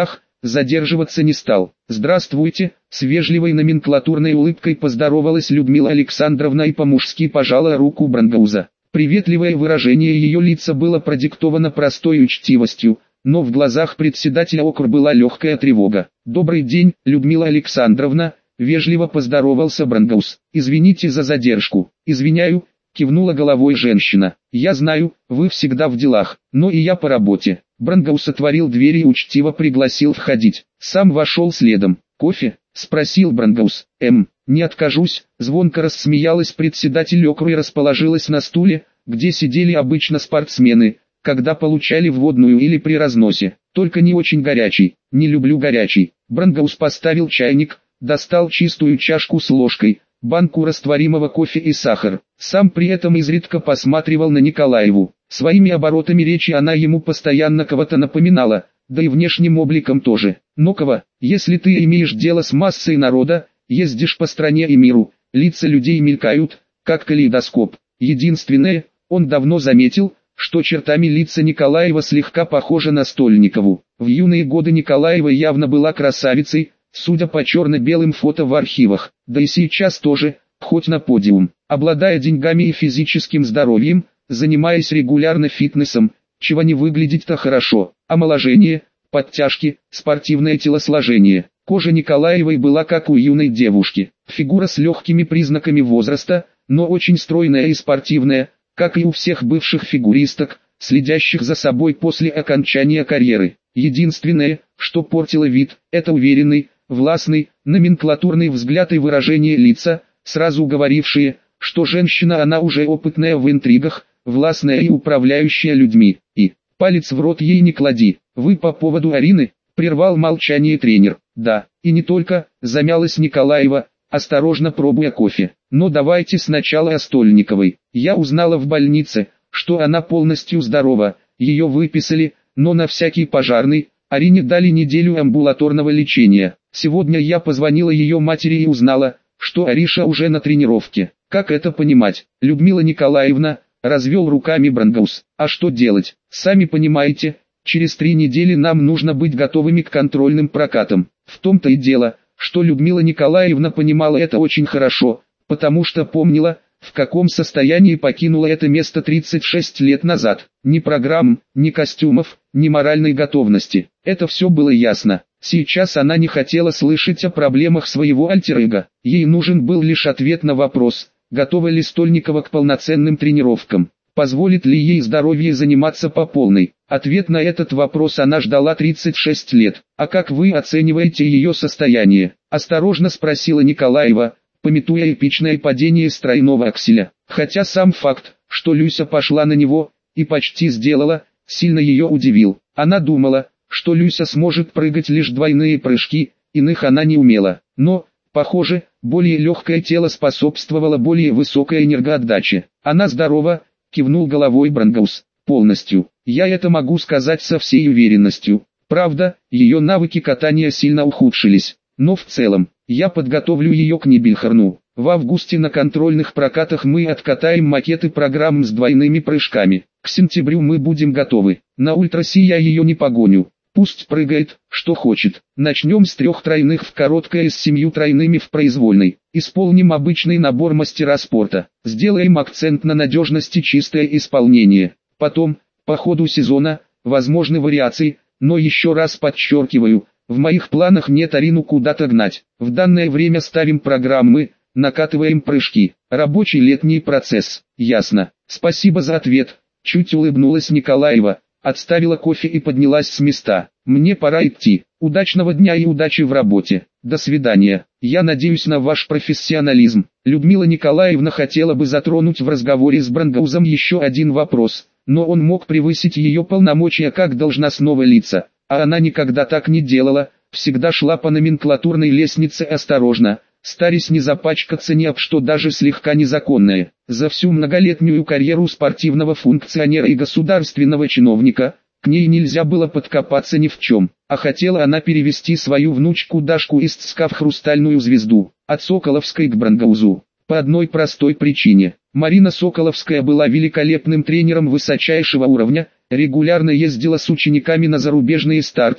задерживаться не стал. «Здравствуйте», с вежливой номенклатурной улыбкой поздоровалась Людмила Александровна и по-мужски пожала руку Брангауза. Приветливое выражение ее лица было продиктовано простой учтивостью, но в глазах председателя округа была легкая тревога. «Добрый день, Людмила Александровна», вежливо поздоровался Брангауз. «Извините за задержку». «Извиняю», кивнула головой женщина. «Я знаю, вы всегда в делах, но и я по работе». Брангауз отворил дверь и учтиво пригласил входить. Сам вошел следом. «Кофе?» — спросил Брангауз. «Не откажусь», — звонко рассмеялась председатель округа и расположилась на стуле, где сидели обычно спортсмены, когда получали вводную или при разносе. «Только не очень горячий, не люблю горячий». Брангауз поставил чайник, достал чистую чашку с ложкой, банку растворимого кофе и сахар. Сам при этом изредка посматривал на Николаеву. Своими оборотами речи она ему постоянно кого-то напоминала, да и внешним обликом тоже. «Но кого, если ты имеешь дело с массой народа, ездишь по стране и миру, лица людей мелькают, как калейдоскоп». Единственное, он давно заметил, что чертами лица Николаева слегка похожа на Стольникову. В юные годы Николаева явно была красавицей, судя по черно-белым фото в архивах, да и сейчас тоже, хоть на подиум. Обладая деньгами и физическим здоровьем, занимаясь регулярно фитнесом, чего не выглядеть-то хорошо, омоложение, подтяжки, спортивное телосложение. Кожа Николаевой была как у юной девушки, фигура с легкими признаками возраста, но очень стройная и спортивная, как и у всех бывших фигуристок, следящих за собой после окончания карьеры. Единственное, что портило вид, это уверенный, властный, номенклатурный взгляд и выражение лица, сразу говорившие, что женщина она уже опытная в интригах, властная и управляющая людьми. И «палец в рот ей не клади». «Вы по поводу Арины?» — прервал молчание тренер. «Да, и не только», — замялась Николаева, осторожно пробуя кофе. «Но давайте сначала о Стольниковой. Я узнала в больнице, что она полностью здорова, ее выписали, но на всякий пожарный, Арине дали неделю амбулаторного лечения. Сегодня я позвонила ее матери и узнала, что Ариша уже на тренировке. Как это понимать, Людмила Николаевна?» — развел руками Брангауз. «А что делать? Сами понимаете, через 3 недели нам нужно быть готовыми к контрольным прокатам». В том-то и дело, что Людмила Николаевна понимала это очень хорошо, потому что помнила, в каком состоянии покинула это место 36 лет назад. Ни программ, ни костюмов, ни моральной готовности. Это все было ясно. Сейчас она не хотела слышать о проблемах своего альтер-эго. Ей нужен был лишь ответ на вопрос, готова ли Стольникова к полноценным тренировкам. Позволит ли ей здоровье заниматься по полной? Ответ на этот вопрос она ждала 36 лет. «А как вы оцениваете ее состояние?» – осторожно спросила Николаева, памятуя эпичное падение с тройного акселя. Хотя сам факт, что Люся пошла на него, и почти сделала, сильно ее удивил. Она думала, что Люся сможет прыгать лишь двойные прыжки, иных она не умела. Но, похоже, более легкое тело способствовало более высокой энергоотдаче. «Она здорова», — кивнул головой Брангауз. «Полностью. Я это могу сказать со всей уверенностью. Правда, ее навыки катания сильно ухудшились. Но в целом, я подготовлю ее к Нибельхорну. В августе на контрольных прокатах мы откатаем макеты программ с двойными прыжками. К сентябрю мы будем готовы. На ультраси я ее не погоню. Пусть прыгает, что хочет. Начнем с 3 тройных в короткое и с 7 тройными в произвольной. Исполним обычный набор мастера спорта. Сделаем акцент на надежность и чистое исполнение. Потом, по ходу сезона, возможны вариации, но еще раз подчеркиваю, в моих планах нет Арину куда-то гнать. В данное время ставим программы, накатываем прыжки. Рабочий летний процесс. Ясно. Спасибо за ответ. Чуть улыбнулась Николаева, отставила кофе и поднялась с места. Мне пора идти. Удачного дня и удачи в работе. До свидания. Я надеюсь на ваш профессионализм. Людмила Николаевна хотела бы затронуть в разговоре с Брангаузом еще один вопрос, но он мог превысить ее полномочия как должностного лица, а она никогда так не делала, всегда шла по номенклатурной лестнице осторожно, стараясь не запачкаться ни об что даже слегка незаконное. За всю многолетнюю карьеру спортивного функционера и государственного чиновника, к ней нельзя было подкопаться ни в чем, а хотела она перевести свою внучку Дашку из ЦСКА в «Хрустальную звезду», от Соколовской к Брангаузу. По одной простой причине. Марина Соколовская была великолепным тренером высочайшего уровня, регулярно ездила с учениками на зарубежные старты,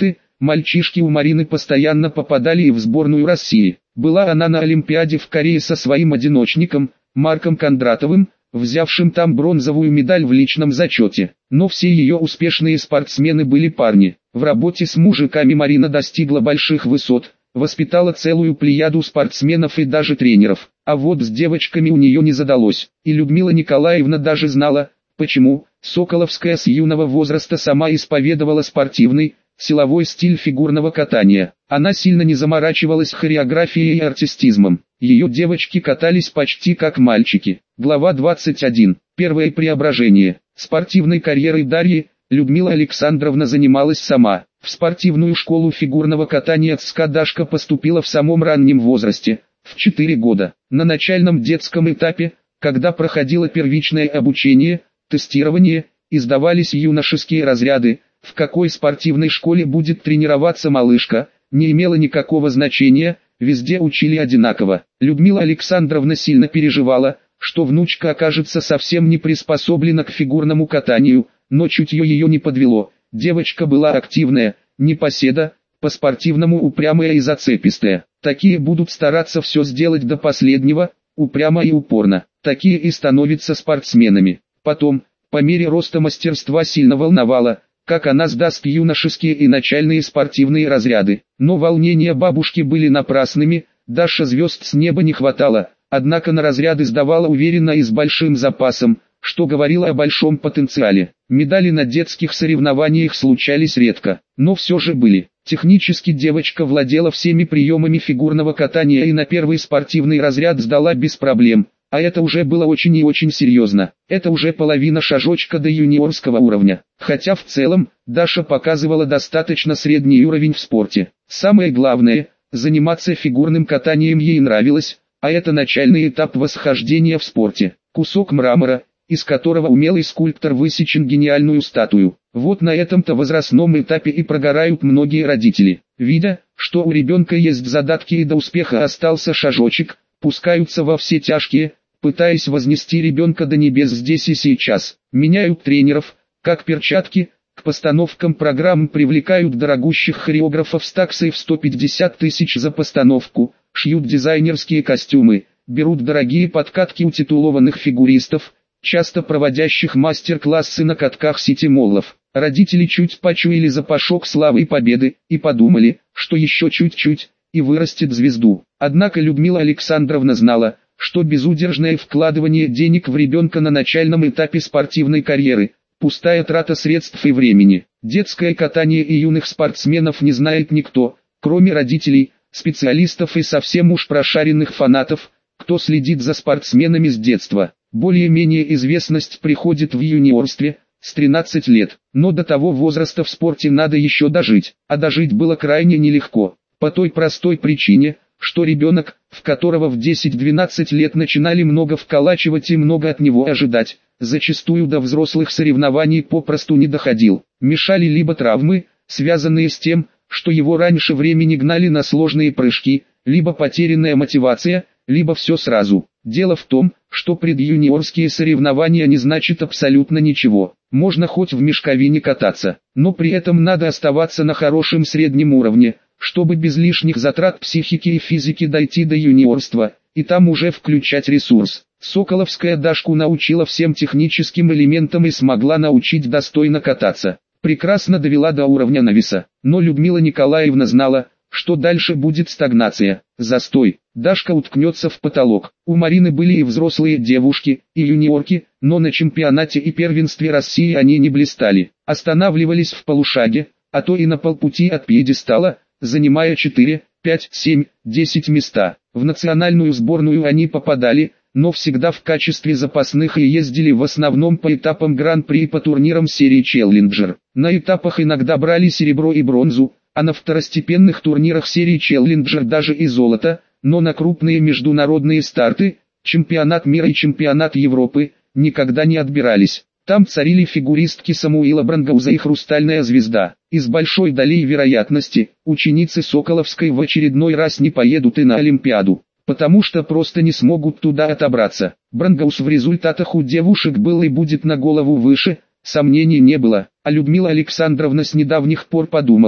Мальчишки у Марины постоянно попадали и в сборную России. Была она на Олимпиаде в Корее со своим одиночником, Марком Кондратовым, взявшим там бронзовую медаль в личном зачете. Но все ее успешные спортсмены были парни. В работе с мужиками Марина достигла больших высот, воспитала целую плеяду спортсменов и даже тренеров. А вот с девочками у нее не задалось. И Людмила Николаевна даже знала, почему. Соколовская с юного возраста сама исповедовала спортивный, силовой стиль фигурного катания. Она сильно не заморачивалась хореографией и артистизмом. Ее девочки катались почти как мальчики. Глава 21. Первое преображение. Спортивной карьерой Дарьи Людмила Александровна занималась сама. В спортивную школу фигурного катания ЦСКА Дашка поступила в самом раннем возрасте, в 4 года. На начальном детском этапе, когда проходило первичное обучение, тестирование, издавались юношеские разряды. В какой спортивной школе будет тренироваться малышка, не имело никакого значения, везде учили одинаково. Людмила Александровна сильно переживала, что внучка окажется совсем не приспособлена к фигурному катанию, но чутье ее не подвело. Девочка была активная, непоседа, по-спортивному упрямая и зацепистая. Такие будут стараться все сделать до последнего, упрямо и упорно. Такие и становятся спортсменами. Потом, по мере роста мастерства сильно волновало, как она сдаст юношеские и начальные спортивные разряды. Но волнения бабушки были напрасными, Даша звезд с неба не хватало, однако на разряды сдавала уверенно и с большим запасом, что говорило о большом потенциале. Медали на детских соревнованиях случались редко, но все же были. Технически девочка владела всеми приемами фигурного катания и на первый спортивный разряд сдала без проблем. А это уже было очень и очень серьезно. Это уже половина шажочка до юниорского уровня. Хотя в целом, Даша показывала достаточно средний уровень в спорте. Самое главное, заниматься фигурным катанием ей нравилось, а это начальный этап восхождения в спорте. Кусок мрамора, из которого умелый скульптор высечен гениальную статую. Вот на этом-то возрастном этапе и прогорают многие родители. Видя, что у ребенка есть задатки и до успеха остался шажочек, пускаются во все тяжкие, пытаясь вознести ребенка до небес здесь и сейчас. Меняют тренеров, как перчатки, к постановкам программ привлекают дорогущих хореографов с таксой в 150 тысяч за постановку, шьют дизайнерские костюмы, берут дорогие подкатки у титулованных фигуристов, часто проводящих мастер-классы на катках сити-моллов. Родители чуть почуяли запашок славы и победы, и подумали, что еще чуть-чуть, и вырастет звезду. Однако Людмила Александровна знала, что безудержное вкладывание денег в ребенка на начальном этапе спортивной карьеры – пустая трата средств и времени. Детское катание и юных спортсменов не знает никто, кроме родителей, специалистов и совсем уж прошаренных фанатов, кто следит за спортсменами с детства. Более-менее известность приходит в юниорстве, с 13 лет, но до того возраста в спорте надо еще дожить, а дожить было крайне нелегко, по той простой причине, что ребенок, в которого в 10-12 лет начинали много вколачивать и много от него ожидать, зачастую до взрослых соревнований попросту не доходил. Мешали либо травмы, связанные с тем, что его раньше времени гнали на сложные прыжки, либо потерянная мотивация, либо все сразу. Дело в том, что предюниорские соревнования не значат абсолютно ничего. Можно хоть в мешковине кататься, но при этом надо оставаться на хорошем среднем уровне, чтобы без лишних затрат психики и физики дойти до юниорства, и там уже включать ресурс. Соколовская Дашку научила всем техническим элементам и смогла научить достойно кататься. Прекрасно довела до уровня навеса, но Людмила Николаевна знала, что дальше будет стагнация, застой. Дашка уткнется в потолок. У Марины были и взрослые девушки, и юниорки, но на чемпионате и первенстве России они не блистали. Останавливались в полушаге, а то и на полпути от пьедестала, занимая 4, 5, 7, 10 места. В национальную сборную они попадали, но всегда в качестве запасных и ездили в основном по этапам Гран-при и по турнирам серии Челленджер. На этапах иногда брали серебро и бронзу, а на второстепенных турнирах серии Челленджер даже и золото, но на крупные международные старты, чемпионат мира и чемпионат Европы, никогда не отбирались. Там царили фигуристки Самуила Брангауза и Хрустальная звезда. И с большой долей вероятности, ученицы Соколовской в очередной раз не поедут и на Олимпиаду, потому что просто не смогут туда отобраться. Брангаус в результатах у девушек был и будет на голову выше, сомнений не было, а Людмила Александровна с недавних пор подумала,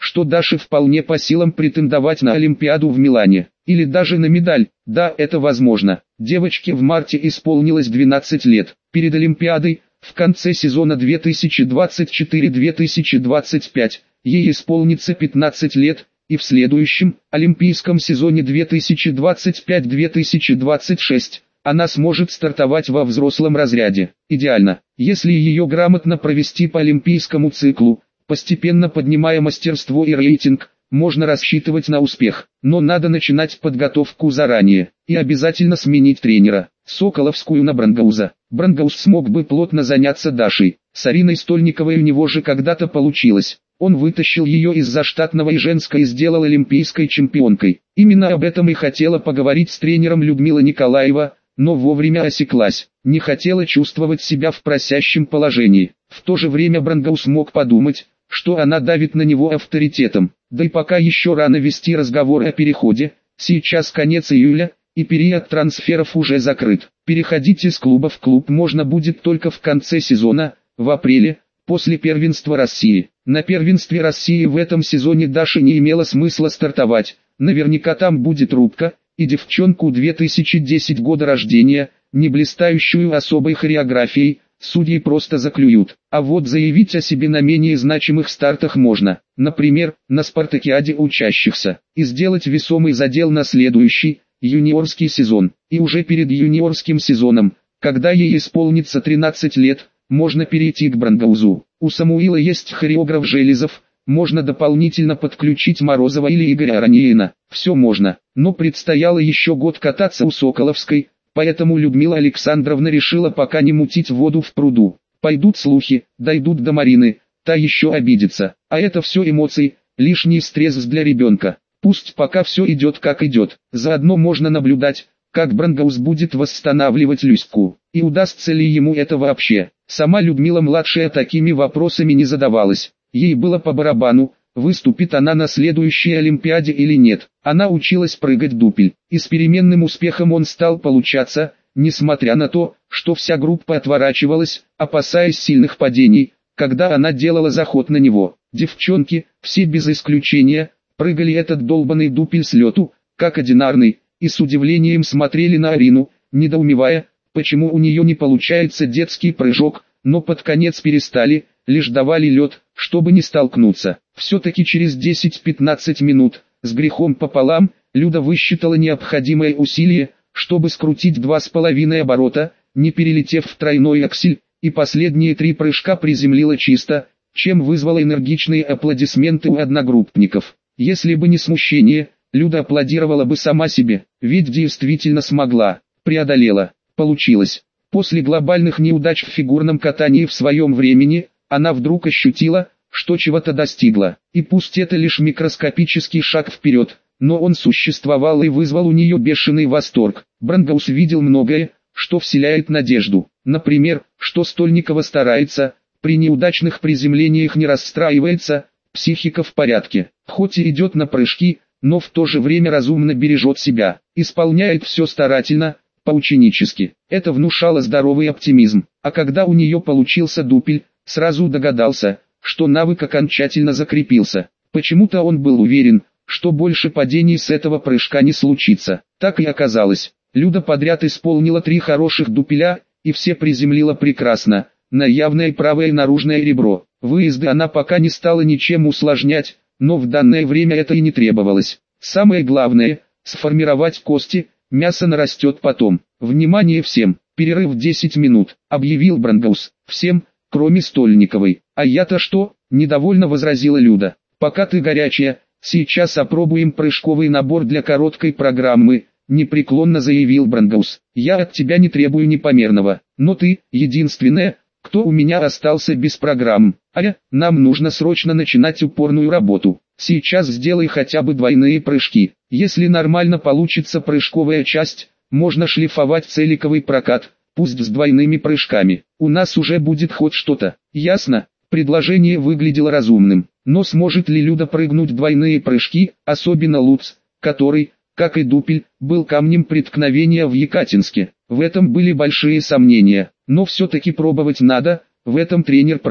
что Даше вполне по силам претендовать на Олимпиаду в Милане, или даже на медаль. Да, это возможно. Девочке в марте исполнилось 12 лет. Перед Олимпиадой, в конце сезона 2024-2025, ей исполнится 15 лет, и в следующем, олимпийском сезоне 2025-2026, она сможет стартовать во взрослом разряде. Идеально, если ее грамотно провести по олимпийскому циклу, постепенно поднимая мастерство и рейтинг, можно рассчитывать на успех. Но надо начинать подготовку заранее, и обязательно сменить тренера. Соколовскую на Брангауза. Брангаус смог бы плотно заняться Дашей. С Ариной Стольниковой у него же когда-то получилось. Он вытащил ее из заштатного и женской и сделал олимпийской чемпионкой. Именно об этом и хотела поговорить с тренером Людмила Николаева, но вовремя осеклась. Не хотела чувствовать себя в просящем положении. В то же время Брангаус мог подумать, что она давит на него авторитетом. Да и пока еще рано вести разговор о переходе, сейчас конец июля, и период трансферов уже закрыт. Переходить из клуба в клуб можно будет только в конце сезона, в апреле, после первенства России. На первенстве России в этом сезоне Даше не имело смысла стартовать, наверняка там будет рубка, и девчонку 2010 года рождения, не блистающую особой хореографией, судьи просто заклюют. А вот заявить о себе на менее значимых стартах можно, например, на спартакиаде учащихся, и сделать весомый задел на следующий, юниорский сезон. И уже перед юниорским сезоном, когда ей исполнится 13 лет, можно перейти к Брангаузу. У Самуила есть хореограф Железов, можно дополнительно подключить Морозова или Игоря Араньина. Все можно, но предстояло еще год кататься у Соколовской, поэтому Людмила Александровна решила пока не мутить воду в пруду. Пойдут слухи, дойдут до Марины, та еще обидится. А это все эмоции, лишний стресс для ребенка. Пусть пока все идет как идет. Заодно можно наблюдать, как Брангаус будет восстанавливать Люську. И удастся ли ему это вообще. Сама Людмила-младшая такими вопросами не задавалась. Ей было по барабану, выступит она на следующей Олимпиаде или нет. Она училась прыгать дупель, и с переменным успехом он стал получаться, несмотря на то, что вся группа отворачивалась, опасаясь сильных падений, когда она делала заход на него. Девчонки, все без исключения, прыгали этот долбанный дупель с лету, как одинарный, и с удивлением смотрели на Арину, недоумевая, почему у нее не получается детский прыжок, но под конец перестали, лишь давали лед, чтобы не столкнуться. Все-таки через 10-15 минут, с грехом пополам, Люда высчитала необходимое усилие, чтобы скрутить 2,5 оборота, не перелетев в тройной аксель, и последние 3 прыжка приземлила чисто, чем вызвала энергичные аплодисменты у одногруппников. Если бы не смущение, Люда аплодировала бы сама себе, ведь действительно смогла, преодолела, получилось. После глобальных неудач в фигурном катании в своем времени, она вдруг ощутила, что чего-то достигла. И пусть это лишь микроскопический шаг вперед, но он существовал и вызвал у нее бешеный восторг. Брангаус видел многое, что вселяет надежду. Например, что Стольникова старается, при неудачных приземлениях не расстраивается, психика в порядке. Хоть и идет на прыжки, но в то же время разумно бережет себя, исполняет все старательно, поученически. Это внушало здоровый оптимизм. А когда у нее получился дупель, сразу догадался, что навык окончательно закрепился. Почему-то он был уверен, что больше падений с этого прыжка не случится. Так и оказалось. Люда подряд исполнила 3 хороших дупеля, и все приземлила прекрасно, на явное правое наружное ребро. Выезды она пока не стала ничем усложнять, но в данное время это и не требовалось. Самое главное – сформировать кости, мясо нарастет потом. Внимание всем, перерыв 10 минут, объявил Брангаус. Всем, кроме Стольниковой. А я-то что? Недовольно возразила Люда. Пока ты горячая, сейчас опробуем прыжковый набор для короткой программы, непреклонно заявил Брангаус. Я от тебя не требую непомерного, но ты, единственная, кто у меня остался без программ. Нам нужно срочно начинать упорную работу. Сейчас сделай хотя бы двойные прыжки. Если нормально получится прыжковая часть, можно шлифовать целиковый прокат, пусть с двойными прыжками. У нас уже будет хоть что-то. Ясно? Предложение выглядело разумным. Но сможет ли Люда прыгнуть двойные прыжки, особенно Луц, который, как и дупель, был камнем преткновения в Екатинске? В этом были большие сомнения. Но все-таки пробовать надо, в этом тренер прав.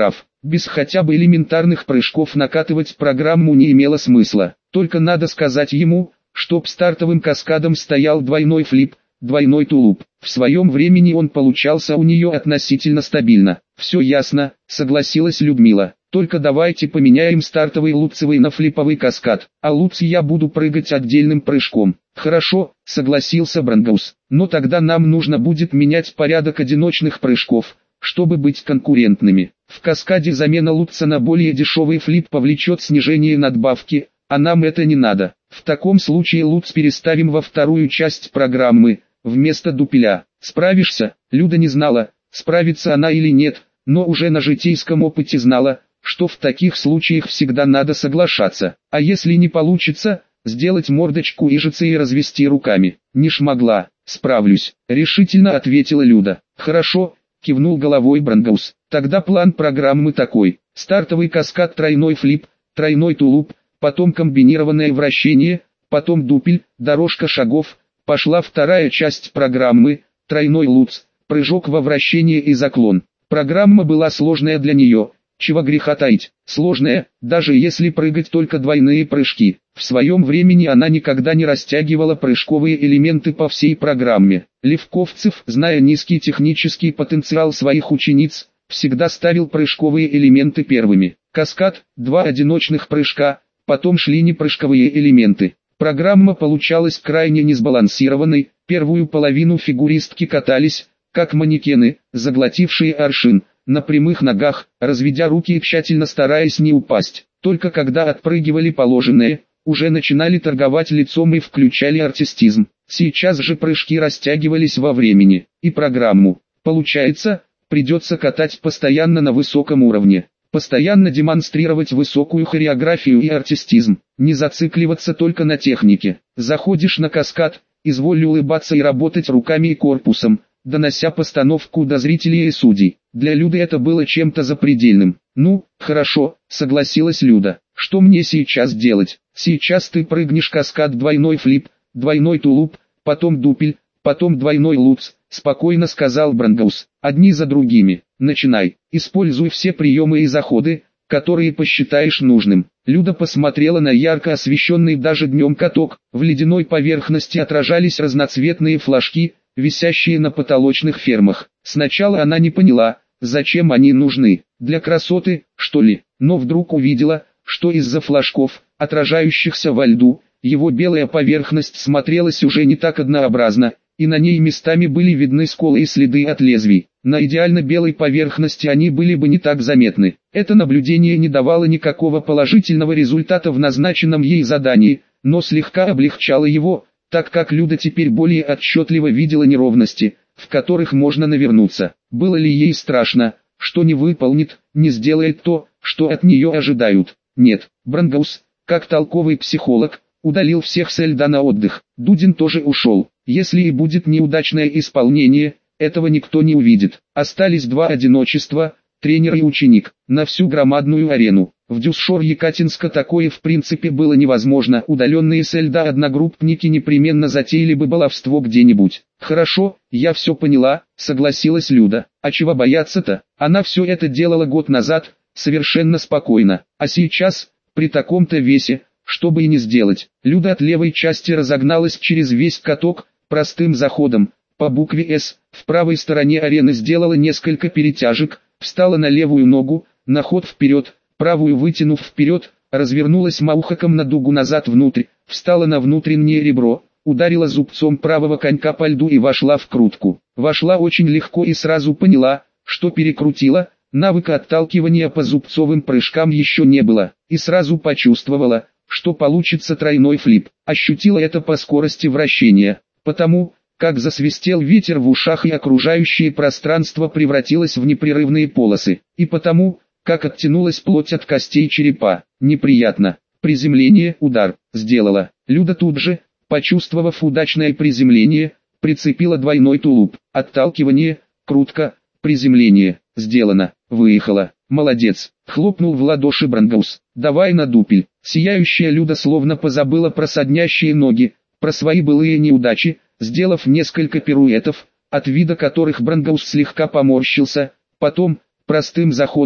Без хотя бы элементарных прыжков накатывать программу не имело смысла. Только надо сказать ему, чтоб стартовым каскадом стоял двойной флип, двойной тулуп. В своем времени он получался у нее относительно стабильно. «Все ясно», — согласилась Людмила. «Только давайте поменяем стартовый луцевый на флиповый каскад, а луц я буду прыгать отдельным прыжком». «Хорошо», — согласился Брандгаус. «Но тогда нам нужно будет менять порядок одиночных прыжков, чтобы быть конкурентными. В каскаде замена луца на более дешевый флип повлечет снижение надбавки, а нам это не надо. В таком случае луц переставим во вторую часть программы, вместо дупеля. Справишься?» Люда не знала, справится она или нет, но уже на житейском опыте знала, что в таких случаях всегда надо соглашаться. А если не получится, сделать мордочку ижицы и развести руками. «Не шмогла, справлюсь», — решительно ответила Люда. «Хорошо», — кивнул головой Брандгаус. «Тогда план программы такой. Стартовый каскад, тройной флип, тройной тулуп, потом комбинированное вращение, потом дупель, дорожка шагов. Пошла вторая часть программы, тройной луц, прыжок во вращение и заклон». Программа была сложная для нее, чего греха таить. Сложная, даже если прыгать только двойные прыжки. В своем времени она никогда не растягивала прыжковые элементы по всей программе. Левковцев, зная низкий технический потенциал своих учениц, всегда ставил прыжковые элементы первыми. Каскад, два одиночных прыжка, потом шли непрыжковые элементы. Программа получалась крайне несбалансированной, первую половину фигуристки катались, как манекены, заглотившие аршин, на прямых ногах, разведя руки и тщательно стараясь не упасть. Только когда отпрыгивали положенные, уже начинали торговать лицом и включали артистизм. Сейчас же прыжки растягивались во времени, и программу. Получается, придется катать постоянно на высоком уровне. Постоянно демонстрировать высокую хореографию и артистизм, не зацикливаться только на технике. Заходишь на каскад, изволь улыбаться и работать руками и корпусом, донося постановку до зрителей и судей. Для Люды это было чем-то запредельным. «Ну, хорошо», — согласилась Люда. «Что мне сейчас делать?» «Сейчас ты прыгнешь каскад, двойной флип, двойной тулуп, потом дупель, потом двойной луц», — спокойно сказал Брандгаус. «Одни за другими. Начинай. Используй все приемы и заходы, которые посчитаешь нужным». Люда посмотрела на ярко освещенный даже днем каток. В ледяной поверхности отражались разноцветные флажки, висящие на потолочных фермах. Сначала она не поняла, зачем они нужны. Для красоты, что ли? Но вдруг увидела, что из-за флажков, отражающихся во льду, его белая поверхность смотрелась уже не так однообразно, и на ней местами были видны сколы и следы от лезвий. На идеально белой поверхности они были бы не так заметны. Это наблюдение не давало никакого положительного результата в назначенном ей задании, но слегка облегчало его, так как Люда теперь более отчетливо видела неровности, в которых можно навернуться. Было ли ей страшно, что не выполнит, не сделает то, что от нее ожидают? Нет. Брандгаус, как толковый психолог, удалил всех со льда на отдых. Дудин тоже ушел. Если и будет неудачное исполнение, этого никто не увидит. Остались два одиночества, тренер и ученик, на всю громадную арену. В Дюсшор-Якатинска такое в принципе было невозможно. Удаленные со льда одногруппники непременно затеяли бы баловство где-нибудь. «Хорошо, я все поняла», — согласилась Люда. «А чего бояться-то? Она все это делала год назад, совершенно спокойно. А сейчас, при таком-то весе, что бы и не сделать». Люда от левой части разогналась через весь каток, простым заходом, по букве «С», в правой стороне арены сделала несколько перетяжек, встала на левую ногу, на ход вперед, правую вытянув вперед, развернулась маухаком на дугу назад внутрь, встала на внутреннее ребро, ударила зубцом правого конька по льду и вошла в крутку. Вошла очень легко и сразу поняла, что перекрутила, навыка отталкивания по зубцовым прыжкам еще не было, и сразу почувствовала, что получится тройной флип. Ощутила это по скорости вращения, потому, как засвистел ветер в ушах и окружающее пространство превратилось в непрерывные полосы, и потому, как оттянулась плоть от костей черепа. Неприятно. Приземление, удар, сделала. Люда тут же, почувствовав удачное приземление, прицепила двойной тулуп. Отталкивание, крутка, приземление, сделано, выехала. Молодец, хлопнул в ладоши Брандгаус. Давай на дупель. Сияющая Люда словно позабыла про соднящие ноги, про свои былые неудачи, сделав несколько пируэтов, от вида которых Брандгаус слегка поморщился, потом, простым заходом,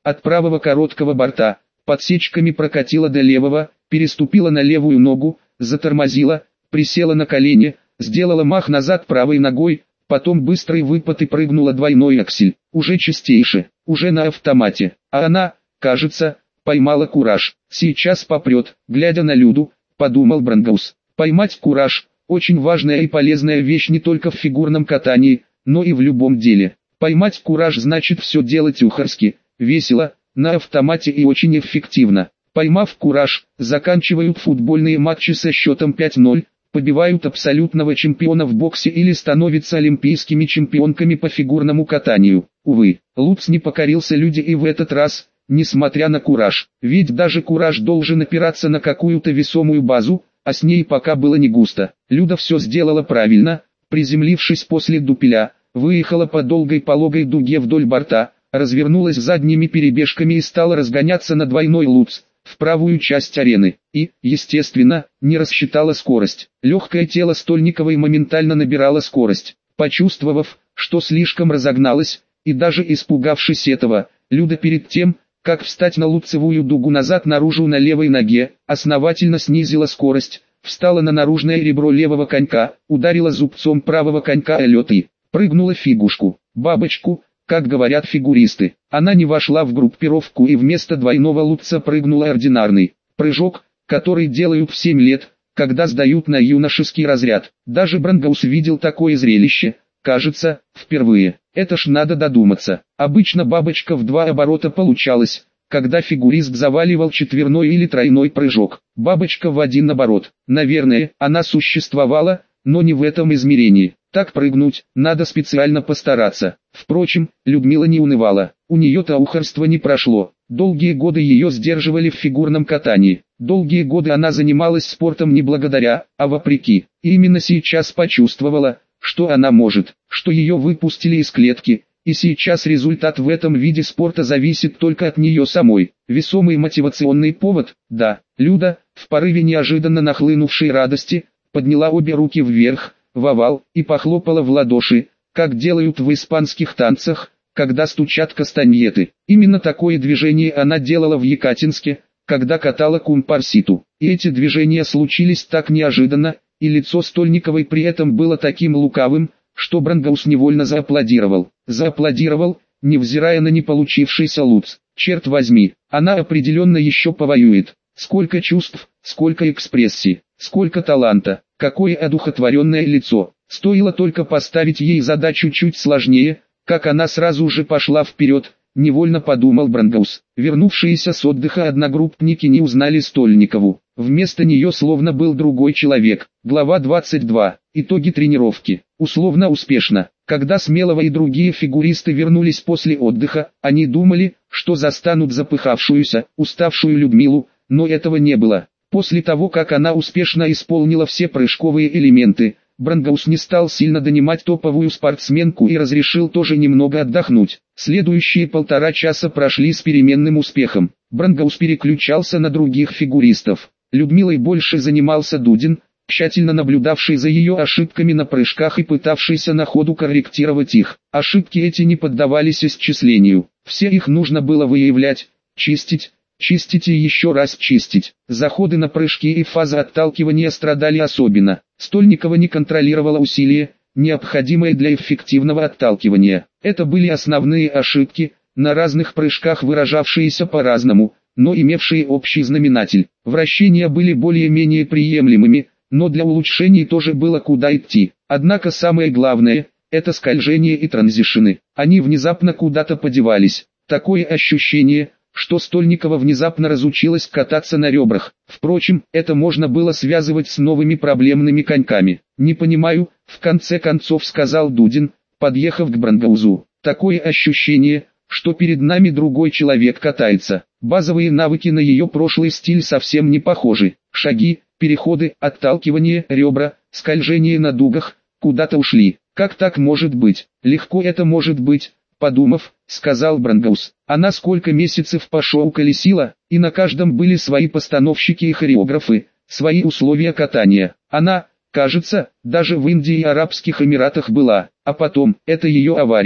от правого короткого борта, подсечками прокатила до левого, переступила на левую ногу, затормозила, присела на колени, сделала мах назад правой ногой, потом быстрый выпад и прыгнула двойной аксель, уже чистейше, уже на автомате, а она, кажется, поймала кураж. Сейчас попрет, глядя на Люду, подумал Брангаус. Поймать кураж – очень важная и полезная вещь не только в фигурном катании, но и в любом деле. Поймать кураж значит все делать ухарски, весело, на автомате и очень эффективно. Поймав кураж, заканчивают футбольные матчи со счетом 5-0, побивают абсолютного чемпиона в боксе или становятся олимпийскими чемпионками по фигурному катанию. Увы, Луц не покорился Люде и в этот раз, несмотря на кураж. Ведь даже кураж должен опираться на какую-то весомую базу, а с ней пока было не густо. Люда все сделала правильно, приземлившись после дупеля, выехала по долгой пологой дуге вдоль борта, развернулась задними перебежками и стала разгоняться на двойной Луц в правую часть арены, и, естественно, не рассчитала скорость. Легкое тело Стольниковой моментально набирало скорость. Почувствовав, что слишком разогналась, и даже испугавшись этого, Люда перед тем, как встать на луцевую дугу назад наружу на левой ноге, основательно снизила скорость, встала на наружное ребро левого конька, ударила зубцом правого конька о лед и прыгнула фигушку, бабочку, как говорят фигуристы. Она не вошла в группировку и вместо двойного луца прыгнула ординарный прыжок, который делают в 7 лет, когда сдают на юношеский разряд. Даже Брангаус видел такое зрелище, кажется, впервые. Это ж надо додуматься. Обычно бабочка в 2 оборота получалась, когда фигурист заваливал четверной или тройной прыжок. Бабочка в 1 оборот. Наверное, она существовала, но не в этом измерении. Так прыгнуть, надо специально постараться. Впрочем, Людмила не унывала. У нее-то ухарство не прошло. Долгие годы ее сдерживали в фигурном катании. Долгие годы она занималась спортом не благодаря, а вопреки. И именно сейчас почувствовала, что она может, что ее выпустили из клетки, и сейчас результат в этом виде спорта зависит только от нее самой. Весомый мотивационный повод, да. Люда, в порыве неожиданно нахлынувшей радости, подняла обе руки вверх, в овал, и похлопала в ладоши, как делают в испанских танцах, когда стучат кастаньеты. Именно такое движение она делала в Екатинске, когда катала кумпарситу. И эти движения случились так неожиданно, и лицо Стольниковой при этом было таким лукавым, что Брангаус невольно зааплодировал. Зааплодировал, невзирая на не получившийся луц. Черт возьми, она определенно еще повоюет. Сколько чувств, сколько экспрессии, сколько таланта, какое одухотворенное лицо. Стоило только поставить ей задачу чуть сложнее, как она сразу же пошла вперед, невольно подумал Брангаус. Вернувшиеся с отдыха одногруппники не узнали Стольникову. Вместо нее словно был другой человек. Глава 22. Итоги тренировки. Условно успешно. Когда Смелова и другие фигуристы вернулись после отдыха, они думали, что застанут запыхавшуюся, уставшую Людмилу, но этого не было. После того, как она успешно исполнила все прыжковые элементы, Брангаус не стал сильно донимать топовую спортсменку и разрешил тоже немного отдохнуть. Следующие 1,5 часа прошли с переменным успехом. Брангаус переключался на других фигуристов. Людмилой больше занимался Дудин, тщательно наблюдавший за ее ошибками на прыжках и пытавшийся на ходу корректировать их. Ошибки эти не поддавались исчислению. Все их нужно было выявлять, чистить и еще раз чистить. Заходы на прыжки и фаза отталкивания страдали особенно. Стольникова не контролировала усилия, необходимые для эффективного отталкивания. Это были основные ошибки, на разных прыжках выражавшиеся по-разному, но имевшие общий знаменатель. Вращения были более-менее приемлемыми, но для улучшений тоже было куда идти. Однако самое главное – это скольжение и транзишены. Они внезапно куда-то подевались. Такое ощущение, что Стольникова внезапно разучилась кататься на ребрах. Впрочем, это можно было связывать с новыми проблемными коньками. «Не понимаю», — в конце концов сказал Дудин, подъехав к Брангаузу. «Такое ощущение, что перед нами другой человек катается. Базовые навыки на ее прошлый стиль совсем не похожи. Шаги, переходы, отталкивание, ребра, скольжение на дугах, куда-то ушли. Как так может быть? Легко это может быть». Подумав, сказал Брангаус. Она сколько месяцев по шоу колесила, и на каждом были свои постановщики и хореографы, свои условия катания. Она, кажется, даже в Индии и Арабских Эмиратах была, а потом, это ее авария.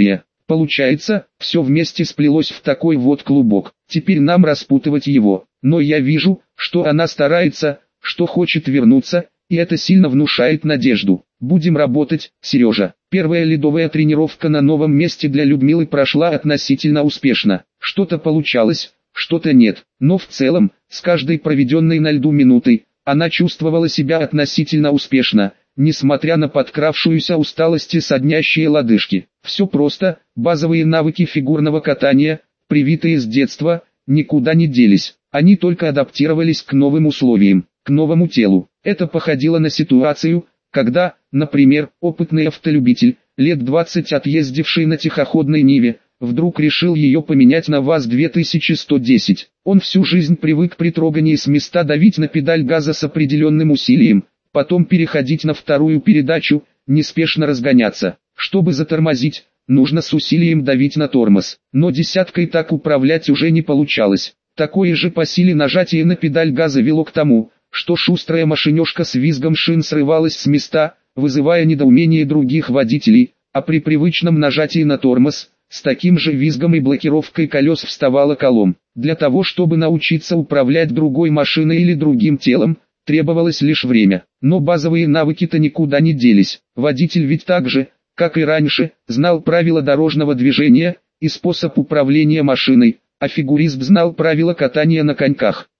Получается, все вместе сплелось в такой вот клубок. Теперь нам распутывать его. Но я вижу, что она старается, что хочет вернуться, и это сильно внушает надежду. Будем работать, Сережа. Первая ледовая тренировка на новом месте для Людмилы прошла относительно успешно. Что-то получалось, что-то нет. Но в целом, с каждой проведенной на льду минутой, она чувствовала себя относительно успешно, несмотря на подкравшуюся усталость и соднящие лодыжки. Все просто, базовые навыки фигурного катания, привитые с детства, никуда не делись. Они только адаптировались к новым условиям, к новому телу. Это походило на ситуацию, когда, например, опытный автолюбитель, лет 20 отъездивший на тихоходной Ниве, вдруг решил ее поменять на ВАЗ-2110. Он всю жизнь привык при трогании с места давить на педаль газа с определенным усилием, потом переходить на вторую передачу, неспешно разгоняться. Чтобы затормозить, нужно с усилием давить на тормоз. Но десяткой так управлять уже не получалось. Такое же по силе нажатие на педаль газа вело к тому, что шустрая машинёшка с визгом шин срывалась с места, вызывая недоумение других водителей, а при привычном нажатии на тормоз, с таким же визгом и блокировкой колес вставала колом. Для того, чтобы научиться управлять другой машиной или другим телом, требовалось лишь время. Но базовые навыки-то никуда не делись. Водитель ведь так же, как и раньше, знал правила дорожного движения и способ управления машиной, а фигурист знал правила катания на коньках.